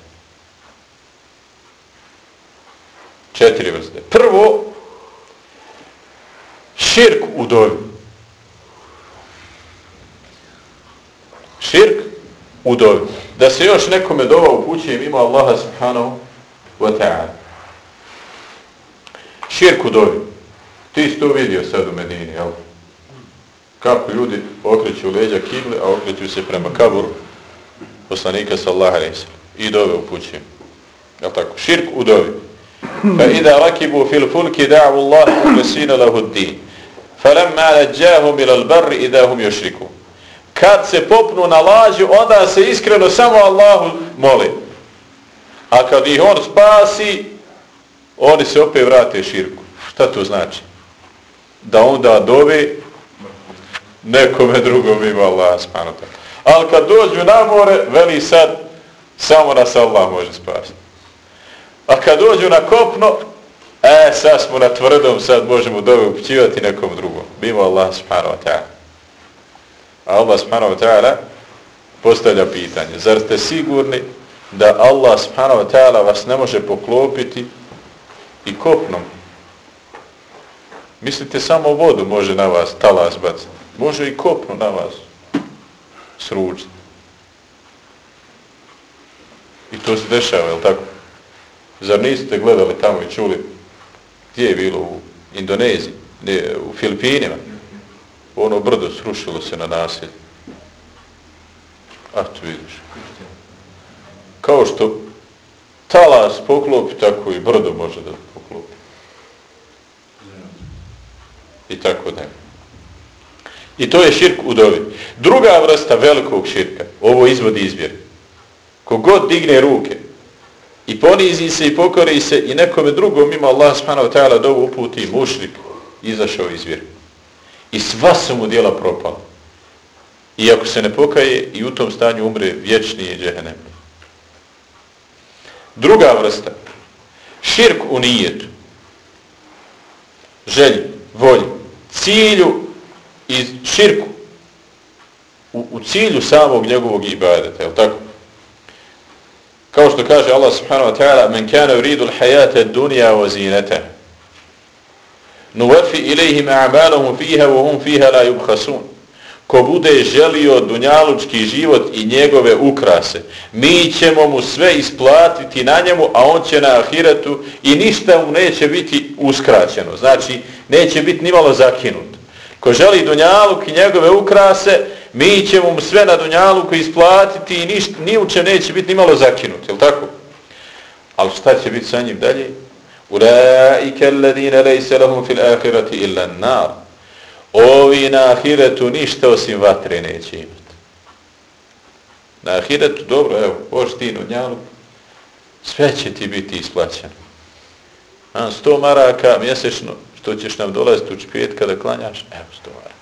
Speaker 1: Četiri vrste. Prvo, širk u dovi. Širk u dovi. Da se još nekome dova upućuje mimo Allaha subhanahu wa ta'ala. Širk u dovi. Ti si to vidio sad u Medini, jel? Kako ljudi okreću leđa kible, a okreću se prema kaburu poslanika sallallahu alejhi ve sellem i dove upućuju. Jel tako? Širk u dovi. Fa idha rakibu fil fulki da'u Allah mukhlisina lahu ad-din. Falamma najjahum ila al-barri idha hum yushrikun. Kad se popnu na lađu, onda se iskreno samo Allahu mole. A kad ih on spasi, oni se opet vrate širku. Šta to znači? Da onda dove nekome drugom ima Allah subhanahu wa ta'ala. Ali kad dođu na more, veli sad, samo nas Allah može spasiti. A kad dođu na kopno, e, sad smo na tvrdom, sad možemo dove upućivati nekom drugom. Mimo Allah subhanahu wa ta'ala. A Allah subhanahu wa ta'ala postavlja pitanje. Zar ste sigurni da Allah subhanahu wa ta'ala vas ne može poklopiti i kopnom? Mislite samo vodu može na vas talas baciti. Može i kopnu na vas sručiti. I to se dešava, je li tako? Zar niste gledali tamo i čuli gdje je bilo u Indoneziji, ne, u Filipinima? Ono brdo srušilo se na naselje. A tu vidiš. Kao što talas poklopi, tako i brdo može da poklopi. I tako da. I to je širk u dovi. Druga vrsta velikog širka, ovo izvodi iz vjere. Kogod digne ruke i ponizi se i pokori se i nekome drugom mimo Allah subhanahu wa ta'ala dovu uputi mušrik, izašao iz vjere. I sva su mu djela propala. I ako se ne pokaje, i u tom stanju umre vječni i džehennem. Druga vrsta. Širk u nijetu. Želji, volji, cilju i širku. U, u cilju samog njegovog ibadeta, je li tako? Kao što kaže Allah subhanahu wa ta'ala: "Men kana yuridu al-hayata ad-dunya wa zinataha, nuwaffi ilayhim a'malahum fiha wa hum fiha la yubkhasun." Ko bude želio dunjalučki život i njegove ukrase, mi ćemo mu sve isplatiti na njemu, a on će na ahiretu i ništa mu neće biti uskraćeno. Znači, neće biti nimalo zakinut. Ko želi dunjaluk i njegove ukrase, mi ćemo mu sve na dunjaluku isplatiti i ništa, ni u čem neće biti nimalo zakinut. Je li tako? Ali šta će biti sa njim dalje? Ulaika alladhina laysa lahum fil akhirati illa an-nar. Ovi na ahiretu ništa osim vatre neće imati. Na ahiretu, dobro, evo, boš ti dunjaluk, sve će ti biti isplaćeno. A sto maraka mjesečno, što ćeš nam dolaziti u čpijet kada klanjaš, evo sto maraka.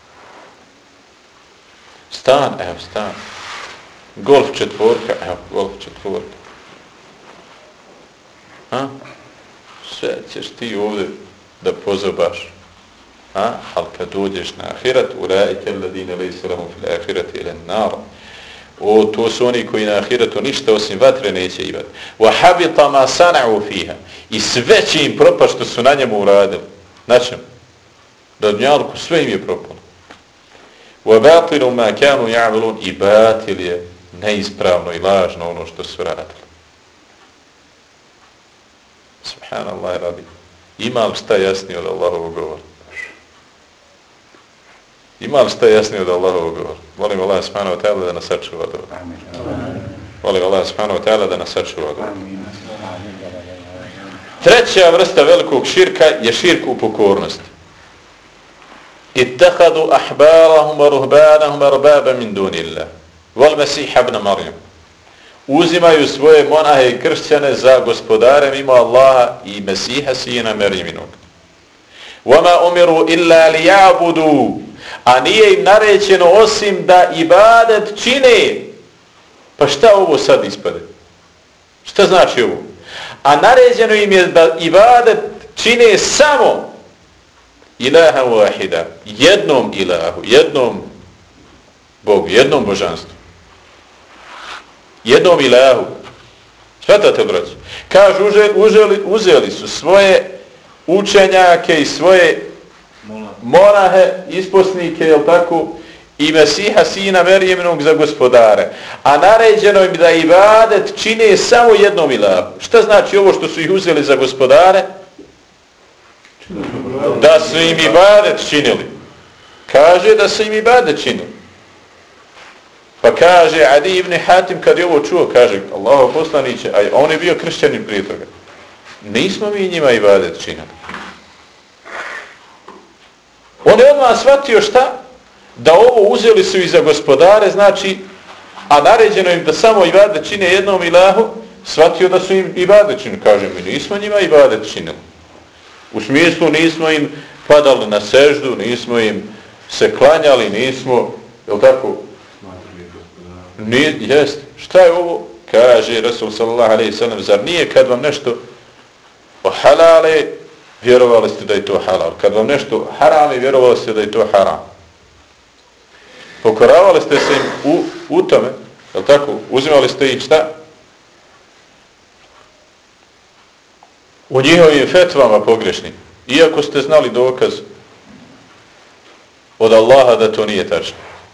Speaker 1: Stan, evo stan. Golf četvorka, evo golf četvorka. A? Sve ćeš ti ovdje da pozobaš. A? Ali kad dođeš na ahiret, ulaika alladhina laysa lahum fil akhirati illa an-nar. O, to su oni koji na ahiretu ništa osim vatre neće imati. Wa habita ma sana'u fiha. I sve će im propast što su na njemu uradili. Na čemu? Da dunjalku sve im je propalo. Wa batilu ma kanu ya'malun. I batil je neispravno i lažno ono što su radili. Subhanallah rabbi. Ima li šta jasnije od Allahovog govora? Ima li šta jasnije od Allahovog govora? Molim Allah subhanahu wa ta'ala da nas sačuva dobro. Molim Allah subhanahu wa ta'ala da nas sačuva dobro. Treća vrsta velikog širka je širk u pokornosti. Ittakhadu ahbarahum wa ruhbanahum arbaba min dunillah. Wal Masih ibn Maryam. Uzimaju svoje monahe i kršćane za gospodare mimo Allaha i Mesiha sina Merjeminog. Wama umiru illa liya'budu. A nije im naređeno osim da ibadet čine. Pa šta ovo sad ispade? Šta znači ovo? A naređeno im je da ibadet čine samo ilaha wahida, jednom ilahu, jednom Bogu, jednom božanstvu. Jednom ilahu. Svatate, braći? Kažu, uzeli, uzeli su svoje učenjake i svoje monahe, isposnike, jel tako, i Mesiha sina Merjeminog za gospodare. A naređeno im da ibadet čine samo jednom ilahu. Šta znači ovo što su ih uzeli za gospodare? Da su im ibadet činili. Kaže da su im ibadet činili. Pa kaže Adi ibn Hatim kad je ovo čuo, kaže Allaho poslaniće, a on je bio kršćanin prije toga. Nismo mi njima ibadet činili. On je odmah shvatio šta? Da ovo uzeli su i za gospodare, znači, a naređeno im da samo ibadet čine jednom ilahu, shvatio da su im ibadet činili. Kaže mi, nismo njima ibadet činili. U smislu nismo im padali na seždu, nismo im se klanjali, nismo, je li tako? Nije, jest. Šta je ovo? Kaže Rasul sallallahu alejhi ve sellem, zar nije kad vam nešto ohalale, vjerovali ste da je to halal. Kad vam nešto harami, vjerovali ste da je to haram. Pokoravali ste se im u, u tome, je li tako? Uzimali ste ih šta? U njihovim fetvama pogrešnim. Iako ste znali dokaz od Allaha da to nije tačno.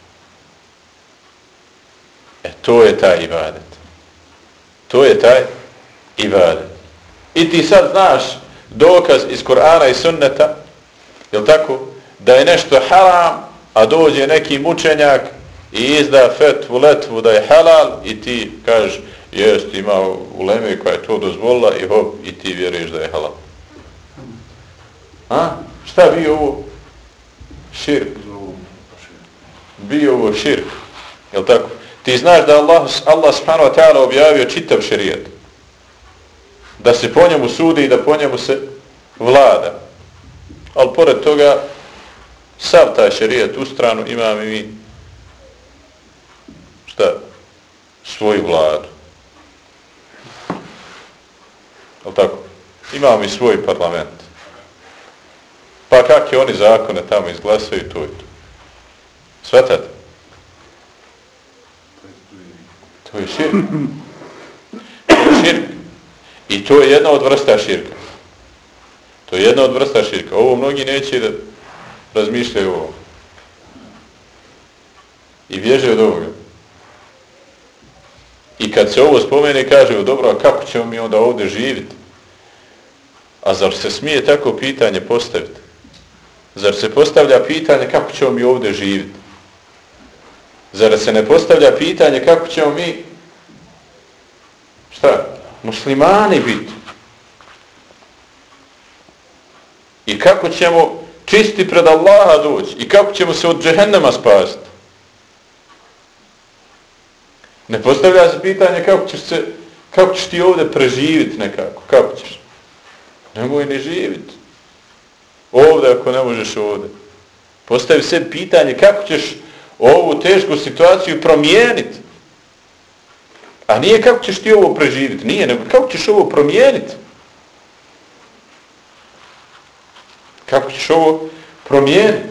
Speaker 1: E, to je taj ibadet. To je taj ibadet. I ti sad znaš dokaz iz Kur'ana i Sunneta, jel tako, da je nešto haram, a dođe neki mučenjak i izda fetvu, letvu da je halal i ti kažeš, jest, ima uleme koja je to dozvolila i hop, i ti vjeruješ da je halal. A? Šta bi ovo? Širk. Bi ovo širk. Jel tako? Ti znaš da Allah, Allah subhanahu wa ta'ala objavio čitav šerijat. Da se po njemu sudi i da po njemu se vlada. Ali pored toga, sav taj šerijat u stranu imamo i mi šta? Svoju vladu. Jel tako? Imamo i svoj parlament. Pa kakve oni zakone tamo izglasaju, to je to. Svatate? To je širk. I to je jedna od vrsta širka. To je jedna od vrsta širka. Ovo mnogi neće da razmišljaju o ovom. I bježe od ovoga. I kad se ovo spomene, kaže, dobro, a kako ćemo mi onda ovdje živjeti? A zar se smije tako pitanje postaviti? Zar se postavlja pitanje kako ćemo mi ovdje živjeti? Zar se ne postavlja pitanje kako ćemo mi, šta, muslimani biti? I kako ćemo čisti pred Allaha doći? I kako ćemo se od džehennema spasiti? Ne postavlja se pitanje kako ćeš, se, kako ćeš ti ovdje preživjeti nekako, kako ćeš? Nemoj ni živjeti. Ovdje ako ne možeš ovdje. Postavi se pitanje kako ćeš ovu tešku situaciju promijeniti. A nije kako ćeš ti ovo preživjeti, nije, nego kako ćeš ovo promijeniti. Kako ćeš ovo promijeniti.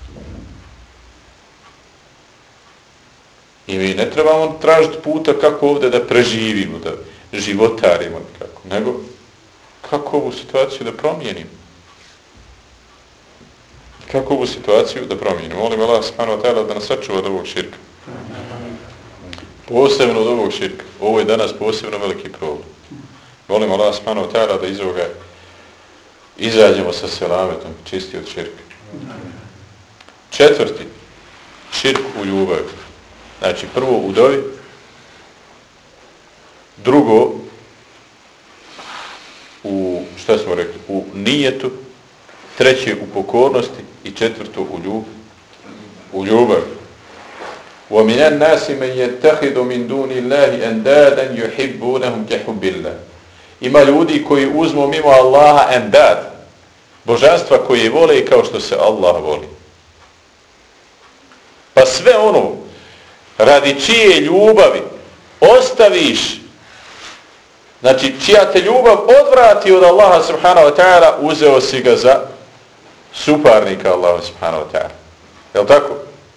Speaker 1: I mi ne trebamo tražiti puta kako ovdje da preživimo, da životarimo, kako, nego kako ovu situaciju da promijenimo. Kako ovu situaciju da promijenimo. Molim Allah subhanahu wa ta'ala da nas sačuva od ovog širka. Posebno od ovog širka. Ovo je danas posebno veliki problem. Molim Allah subhanahu wa ta'ala da iz ovoga izađemo sa selametom, čisti od širka. Četvrti, širk u ljubavi. Znači, prvo u dovi, drugo u, šta smo rekli, u nijetu, treće u pokornosti i četvrto u ljubav. U ljubav. وَمِنَ النَّاسِ مَنْ يَتَّخِذُ مِنْ دُونِ اللَّهِ أَنْدَادًا يُحِبُّونَهُمْ كَحُبِّ اللَّهِ. Ima ljudi koji uzmu mimo Allaha endad, božanstva koje vole kao što se Allah voli. Pa sve ono radi čije ljubavi ostaviš, znači čija te ljubav odvrati od Allaha subhanahu wa ta'ala, uzeo si ga za suparnika Allaha subhanahu wa ta'ala. Je li tako?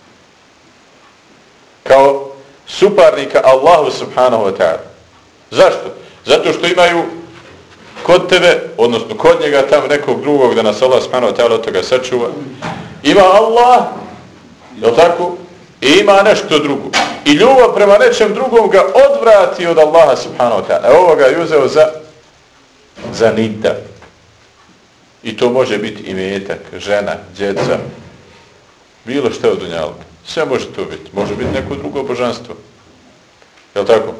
Speaker 1: Kao suparnika Allahu subhanahu wa ta'ala. Zašto? Zato što imaju kod tebe, odnosno kod njega tam nekog drugog, da nas Allah subhanahu wa ta'ala od toga sačuva. Ima Allah, je li tako? I ima nešto drugo. I ljubav prema nečem drugom ga odvrati od Allaha subhanahu wa ta'ala. Ovo ga je uzeo za, za nida. I to može biti imetak, žena, djeca, bilo što od dunjalka. Sve može to biti. Može biti neko drugo božanstvo. Je li tako?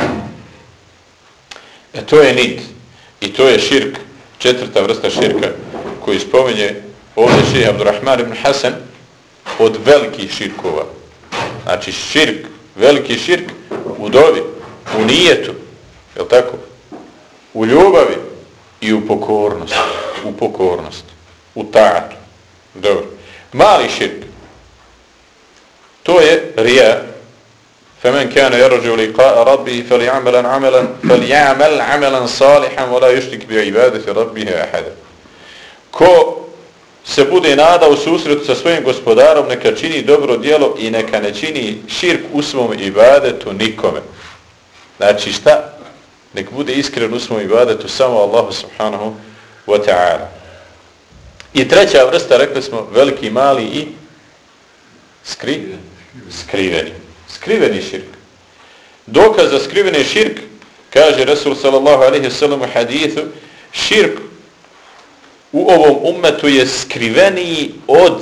Speaker 1: E to je nid. I to je širk, četvrta vrsta širka koji spominje ovdje šejh Abdurrahman ibn Hasan od velikih širkova. Znači širk, veliki širk u dovi, u nijetu, je li tako? U ljubavi i u pokornosti. U pokornosti. U ta'atu. Dobro. Mali širk. To je rija. فَمَنْ كَانَ يَرْجُوا لِقَاءَ رَبِّهِ فَلْيَعْمَلًا عَمَلًا فَلْيَعْمَلْ عَمَلًا صَالِحًا وَلَا يُشْرِكْ بِعِبَادَةِ رَبِّهِ أَحَدًا. Ko se bude nadao u susretu sa svojim gospodarom, neka čini dobro djelo i neka ne čini širk u svom ibadetu nikome. Znači šta? Nek bude iskren u svom ibadetu samo Allahu subhanahu wa ta'ala. I treća vrsta, rekli smo, veliki, mali i skri, skriveni. Skriveni širk. Dokaz za skriveni širk, kaže Rasul sallallahu alaihi sallam u hadithu, širk u ovom ummetu je skriveniji od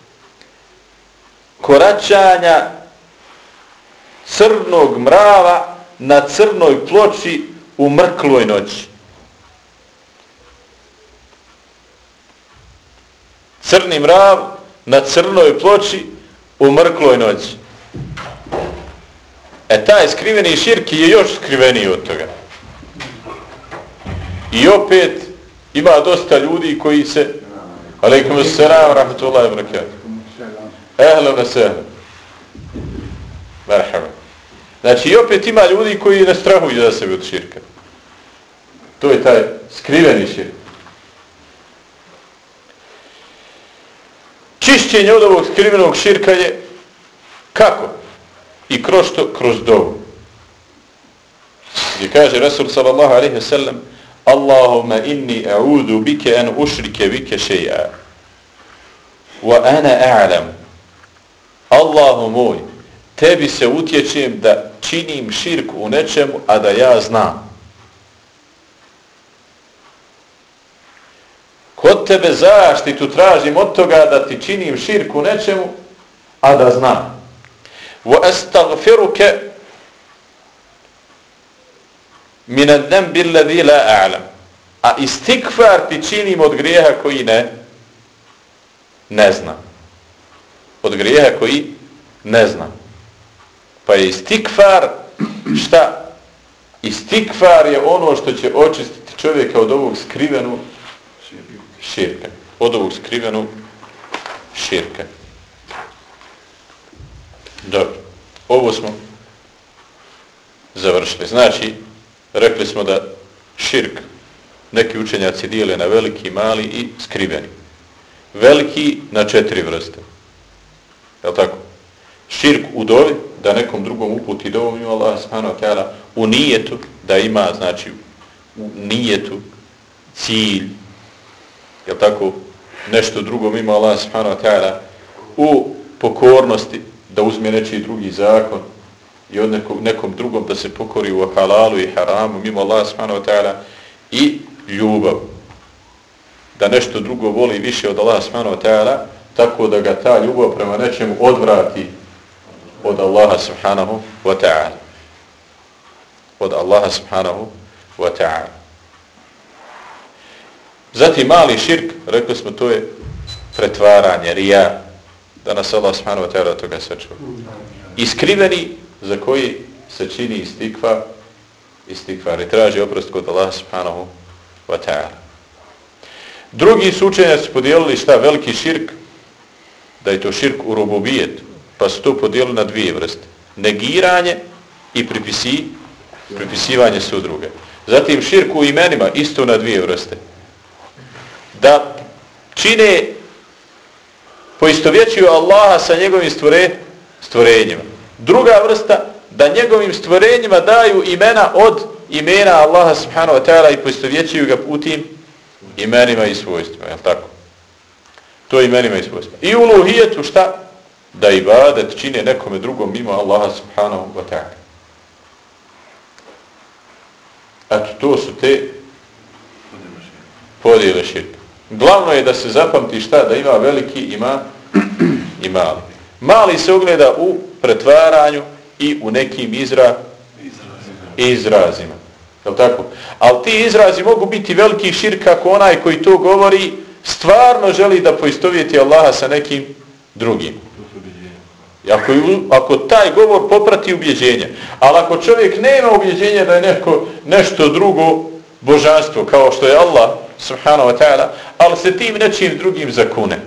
Speaker 1: koračanja crnog mrava na crnoj ploči u mrkloj noći. Crni mrav na crnoj ploči u mrkloj noći. E taj skriveni širk je još skriveniji od toga. I opet ima dosta ljudi koji se alejkum assalam rahmetullahi wa barakatuh. Ehlan wa sahlan. Merhaba. Znači i opet ima ljudi koji ne strahuju za sebe od širka. To je taj skriveni širk. Čišćenje od ovog skrivenog širka je kako? I kroz što? Kroz dovu. Gdje kaže Rasul sallallahu alaihi wa sallam Allahumma inni a'udhu bike an ushrike bike shay'a wa ana a'lam. Allahu moj, tebi se utječem da činim širk u nečemu, a da ja znam. Kod tebe zaštitu tražim od toga da ti činim širk u nečemu, a da znam. Wa astaghfiruke min ad-dambi alladhi la a'lam. A istikfar ti činim od grijeha koji ne ne znam. Od grijeha koji ne znam. Pa je istikfar šta? Istikfar je ono što će očistiti čovjeka od ovog skrivenog širka. Od ovog skrivenog širka. Dobro. Ovo smo završili. Znači, rekli smo da širk neki učenjaci dijele na veliki, mali i skriveni. Veliki na četiri vrste. Je li tako? Širk u dovi, da nekom drugom uputi dovom ima Allah subhanahu wa ta'ala, u nijetu, da ima, znači, u nijetu cilj, je li tako, nešto drugom ima Allah subhanahu wa ta'ala, u pokornosti, da uzme nečiji drugi zakon i od nekom, nekom drugom da se pokori u halalu i haramu mimo Allah subhanahu wa ta'ala, i ljubav. Da nešto drugo voli više od Allah subhanahu wa ta'ala, tako da ga ta ljubav prema nečemu odvrati od Allaha subhanahu wa ta'ala. Od Allaha subhanahu wa ta'ala. Zatim mali širk, rekli smo, to je pretvaranje, rija. Da nas Allah subhanahu wa ta'ala toga sačuva. Iskriveni za koji se čini istikvar, istikvar i traži oprost kod Allaha subhanahu wa ta'ala. Drugi su učenjaci podijelili šta? Veliki širk, da je to širk u rububijetu, pa su to podijelili na dvije vrste. Negiranje i pripisi, pripisivanje sudruga. Zatim širk u imenima, isto na dvije vrste. Da čine, poistovjećuju Allaha sa njegovim stvore, stvorenjima. Druga vrsta, da njegovim stvorenjima daju imena od imena Allaha subhanahu wa ta'ala i poistovjećuju ga putim imenima i svojstvima, je li tako? To je imenima i svojstvima. I uluhijetu šta? Da ibadet čine nekome drugom mimo Allaha subhanahu wa ta'ala. Eto, to su te podjele širka. Glavno je da se zapamti šta? Da ima veliki, ima i mali. Mali se ogleda u pretvaranju i u nekim izra, izrazima. Je li tako? Ali ti izrazi mogu biti veliki širk ako onaj koji to govori stvarno želi da poistovjeti Allaha sa nekim drugim. I ako, ako taj govor poprati ubjeđenje. Ali ako čovjek nema ubjeđenja da je neko, nešto drugo božanstvo, kao što je Allah subhanahu wa ta'ala, ali se tim nečim drugim zakune.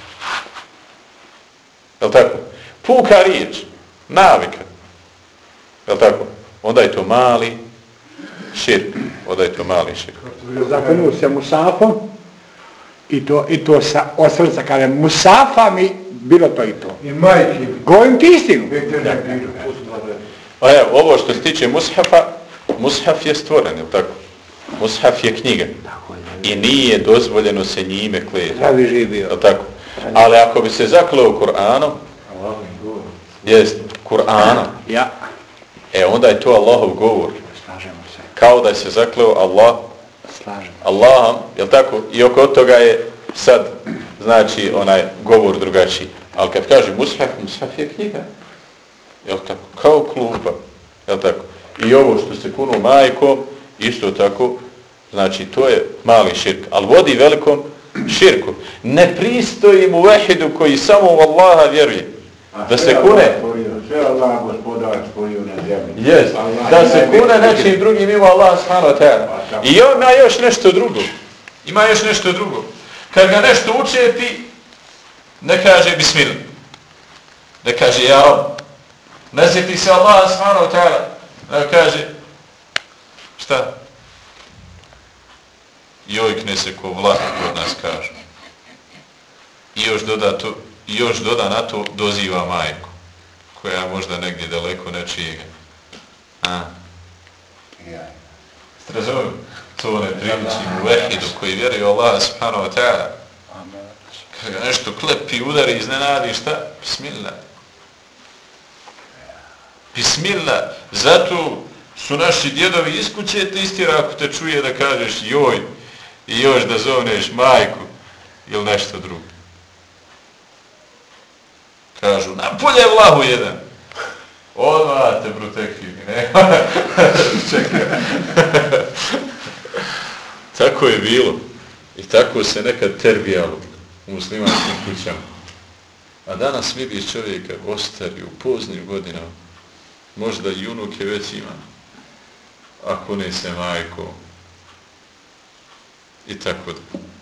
Speaker 1: Je li tako? Puka riječ, navika. Je li tako? Onda je to mali širk. Onda je to mali širk.
Speaker 5: Zakonu se musafom i to, i to sa, od srca kaže musafa mi bilo to i to.
Speaker 6: I majke.
Speaker 5: Govorim ti istinu.
Speaker 1: A evo, ovo što se tiče mushafa, mushaf je stvoren, je li tako? Mushaf je knjiga. I nije dozvoljeno se njime kleti.
Speaker 5: Zdravi živio.
Speaker 1: Je li tako? Ali ako bi se zakleo Kur'anom, jest, Kur'anom,
Speaker 5: Ja.
Speaker 1: e onda je to Allahov govor.
Speaker 5: Slažemo se.
Speaker 1: Kao da je se zakleo Allah,
Speaker 5: Slažemo.
Speaker 1: Allahom, je li tako? I oko toga je sad, znači, onaj govor drugačiji. Ali kad kaže mushaf, mushaf je knjiga. Je li tako? Kao kluba. Je li tako? I ovo što se kunu majkom, isto tako, znači, to je mali širk. Ali vodi velikom širku. Ne pristoji mu vehidu koji samo u Allaha vjeruje. Da se kune.
Speaker 6: Sve Allah gospodar stvorio na zemlji.
Speaker 1: Yes. Da se kune nečim drugim ima Allah subhanahu wa ta'ala. I ima još nešto drugo. Ima još nešto drugo. Kad ga nešto učeti, ne kaže bismillah. Ne kaže ja Rab. Ne sjeti se Allah subhanahu wa ta'ala. Ne kaže šta? Jojkne se ko vlah, kod nas kažu. I još doda, to, i još doda na to doziva majku, koja možda negdje daleko nečijega. A? Ste razumili? to ne priliči mu vehidu koji vjeruje u Allah subhanahu wa ta'ala. Kada ga nešto klepi, udari, iznenadi, šta? Bismillah. Bismillah. Zato su naši djedovi iz kuće te istira ako te čuje da kažeš joj i još da zovneš majku ili nešto drugo. Kažu, napolje vlahu jedan. Odmah te protekli, nema. Čekaj. Tako je bilo. I tako se nekad terbijalo u muslimanskim kućama. A danas vidiš čovjeka ostari u poznim godinama. Možda i unuke već ima. Ako ne se majko. I tako da.